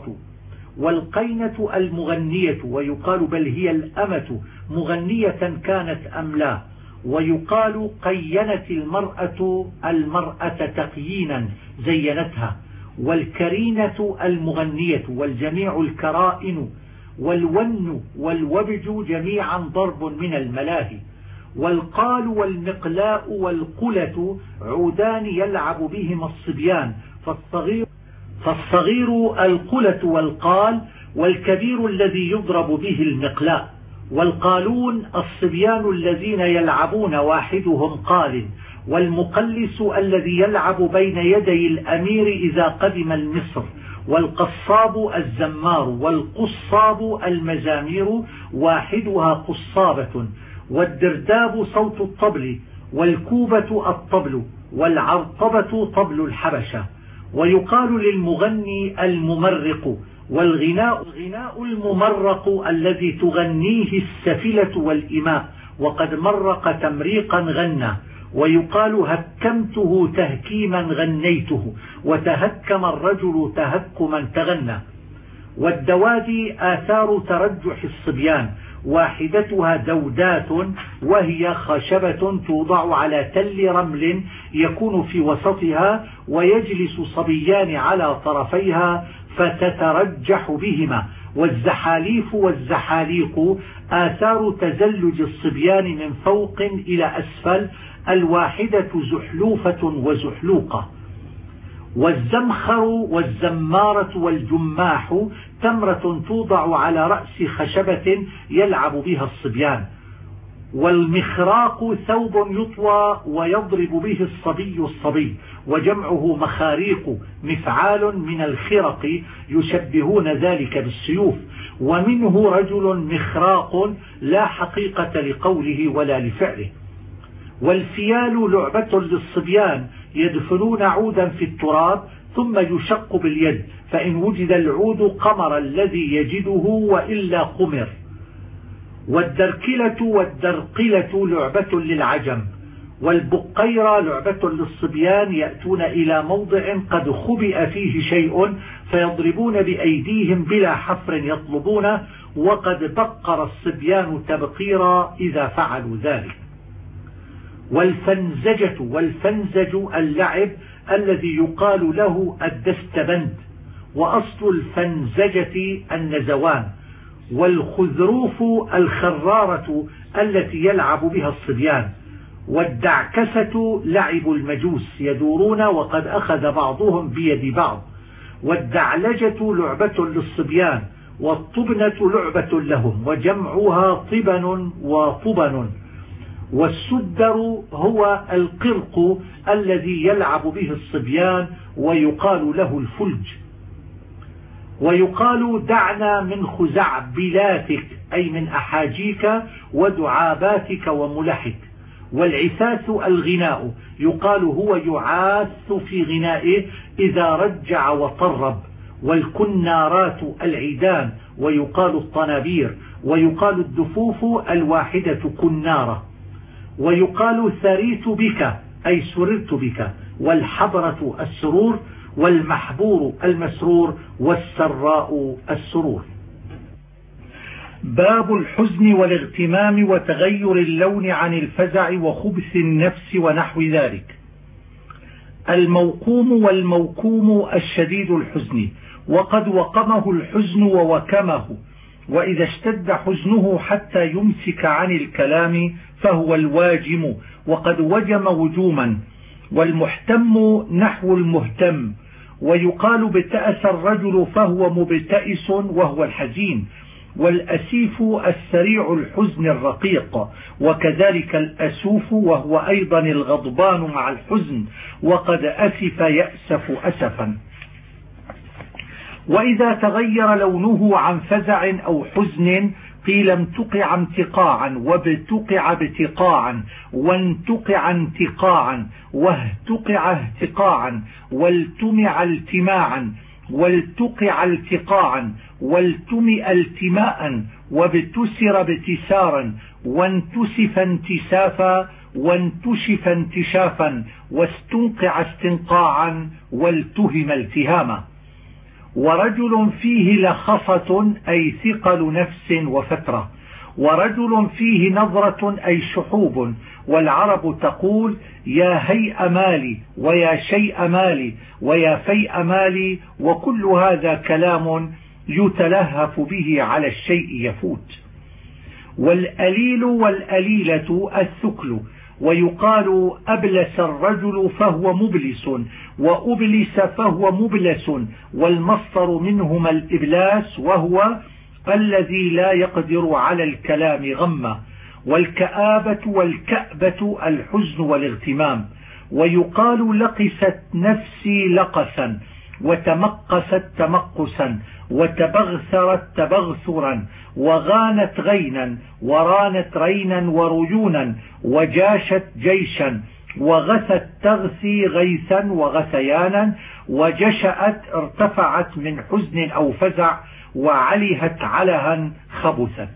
والقينة المغنية، ويقال بل هي الأمة مغنية كانت أم لا. ويقال قينت المرأة المرأة تقيينا زينتها. والكرينة المغنية، والجميع الكرائن. والون والوبج جميعا ضرب من الملاهي. والقال والمقلاء والقلة عودان يلعب بهما الصبيان، فالصغير, فالصغير القلة والقال، والكبير الذي يضرب به المقلاء. والقالون الصبيان الذين يلعبون واحدهم قال. والمقلس الذي يلعب بين يدي الأمير إذا قدم المصر. والقصاب الزمار. والقصاب المزامير واحدها قصابة. والدرداب صوت الطبل. والكوبة الطبل. والعرطبة طبل الحبشة. ويقال للمغني الممرق. والغناء الغناء الممرق الذي تغنيه السفلة والإماء، وقد مرق تمريقا غنى. ويقال هكمته تهكيما غنيته، وتهكم الرجل تهكما تغنى. والدوادي آثار ترجح الصبيان، واحدتها دودات، وهي خشبة توضع على تل رمل يكون في وسطها، ويجلس صبيان على طرفيها فتترجح بهما. والزحاليف والزحاليق آثار تزلج الصبيان من فوق إلى أسفل، الواحدة زحلوفة وزحلوقة. والزمخر والزمارة والجماح تمرة توضع على رأس خشبة يلعب بها الصبيان. والمخراق ثوب يطوى ويضرب به الصبي الصبي، وجمعه مخاريق، مفعال من الخرق يشبهون ذلك بالسيوف. ومنه رجل مخراق لا حقيقة لقوله ولا لفعله. والفيال لعبة للصبيان، يدفنون عودا في التراب ثم يشق باليد، فإن وجد العود قمر الذي يجده، وإلا قمر. والدركلة والدرقلة لعبة للعجم. والبقيرة لعبة للصبيان، يأتون إلى موضع قد خبئ فيه شيء فيضربون بأيديهم بلا حفر يطلبونه، وقد بقر الصبيان تبقيرا إذا فعلوا ذلك. والفنزجة والفنزج اللعب الذي يقال له الدستبند، وأصل الفنزجة النزوان. والخذروف الخرارة التي يلعب بها الصبيان. والدعكسة لعب المجوس يدورون وقد أخذ بعضهم بيد بعض. والدعلجة لعبة للصبيان. والطبنة لعبة لهم وجمعها طبن وطبن. والسدر هو القرق الذي يلعب به الصبيان ويقال له الفلج. ويقال دعنا من خزعبلاتك أي من أحاجيك ودعاباتك وملحك. والعثاث الغناء يقال هو يعاث في غنائه إذا رجع وطرب. والكنارات العيدان ويقال الطنابير. ويقال الدفوف الواحدة كنارة. ويقال ثريت بك أي سررت بك. والحبرة السرور. والمحبور المسرور. والسراء السرور. باب الحزن والاغتمام وتغير اللون عن الفزع وخبث النفس ونحو ذلك. الموقوم والموكوم الشديد الحزن، وقد وقمه الحزن ووكمه، وإذا اشتد حزنه حتى يمسك عن الكلام فهو الواجم، وقد وجم وجوما. والمحتم نحو المهتم. ويقال بتأس الرجل فهو مبتئس وهو الحزين. والأسيف السريع الحزن الرقيق، وكذلك الأسوف وهو أيضا الغضبان مع الحزن، وقد أسف يأسف أسفا. وإذا تغير لونه عن فزع أو حزن قيل امتقع امتقاعا، وابتقع ابتقاعا، وانتقع انتقاعا، واهتقع اهتقاعا، والتمع التماعا، والتقع التقاعا، والتمئ التماء، وابتسر ابتسارا، وانتسف انتسافا، وانتشف انتشافا، واستنقع استنقاعا، والتهم التهاما. ورجل فيه لخصة أي ثقل نفس وفترة. ورجل فيه نظرة أي شحوب. والعرب تقول يا هيئ مالي، ويا شيء مالي، ويا فيء مالي، وكل هذا كلام يتلهف به على الشيء يفوت. والأليل والأليلة الثكل. ويقال أبلس الرجل فهو مبلس، وأبلس فهو مبلس، والمصدر منهما الإبلاس وهو الذي لا يقدر على الكلام غمة. والكآبة والكأبة الحزن والاغتمام. ويقال لقست نفسي لقسا، وتمقست تمقسا، وتبغثرت تبغثرا، وغانت غينا، ورانت رينا وريونا، وجاشت جيشا، وغثت تغثي غيثا وغثيانا، وجشأت ارتفعت من حزن أو فزع، وعلهت علها خبثت.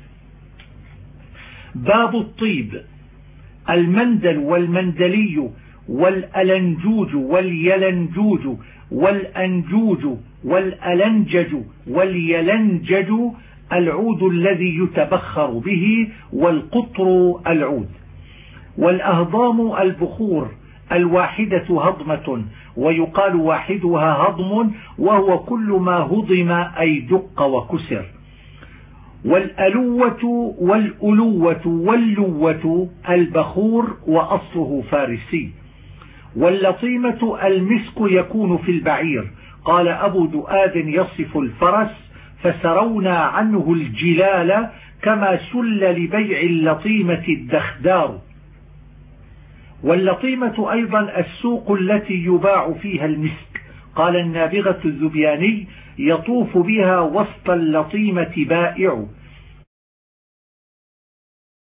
باب الطيب. المندل والمندلي والألنجوج واليلنجوج والأنجوج والألنجج واليلنجج العود الذي يتبخر به، والقطر العود. والأهضام البخور الواحدة هضمة، ويقال واحدها هضم، وهو كل ما هضم أي دق وكسر. والألوة والألوة واللوة البخور، وأصله فارسي. واللطيمة المسك يكون في البعير. قال أبو دؤاد يصف الفرس فسرونا عنه الجلال كما سل لبيع اللطيمة الدخدار. واللطيمة أيضا السوق التي يباع فيها المسك. قال النابغة الذبياني يطوف بها وسط اللطيمة بائع.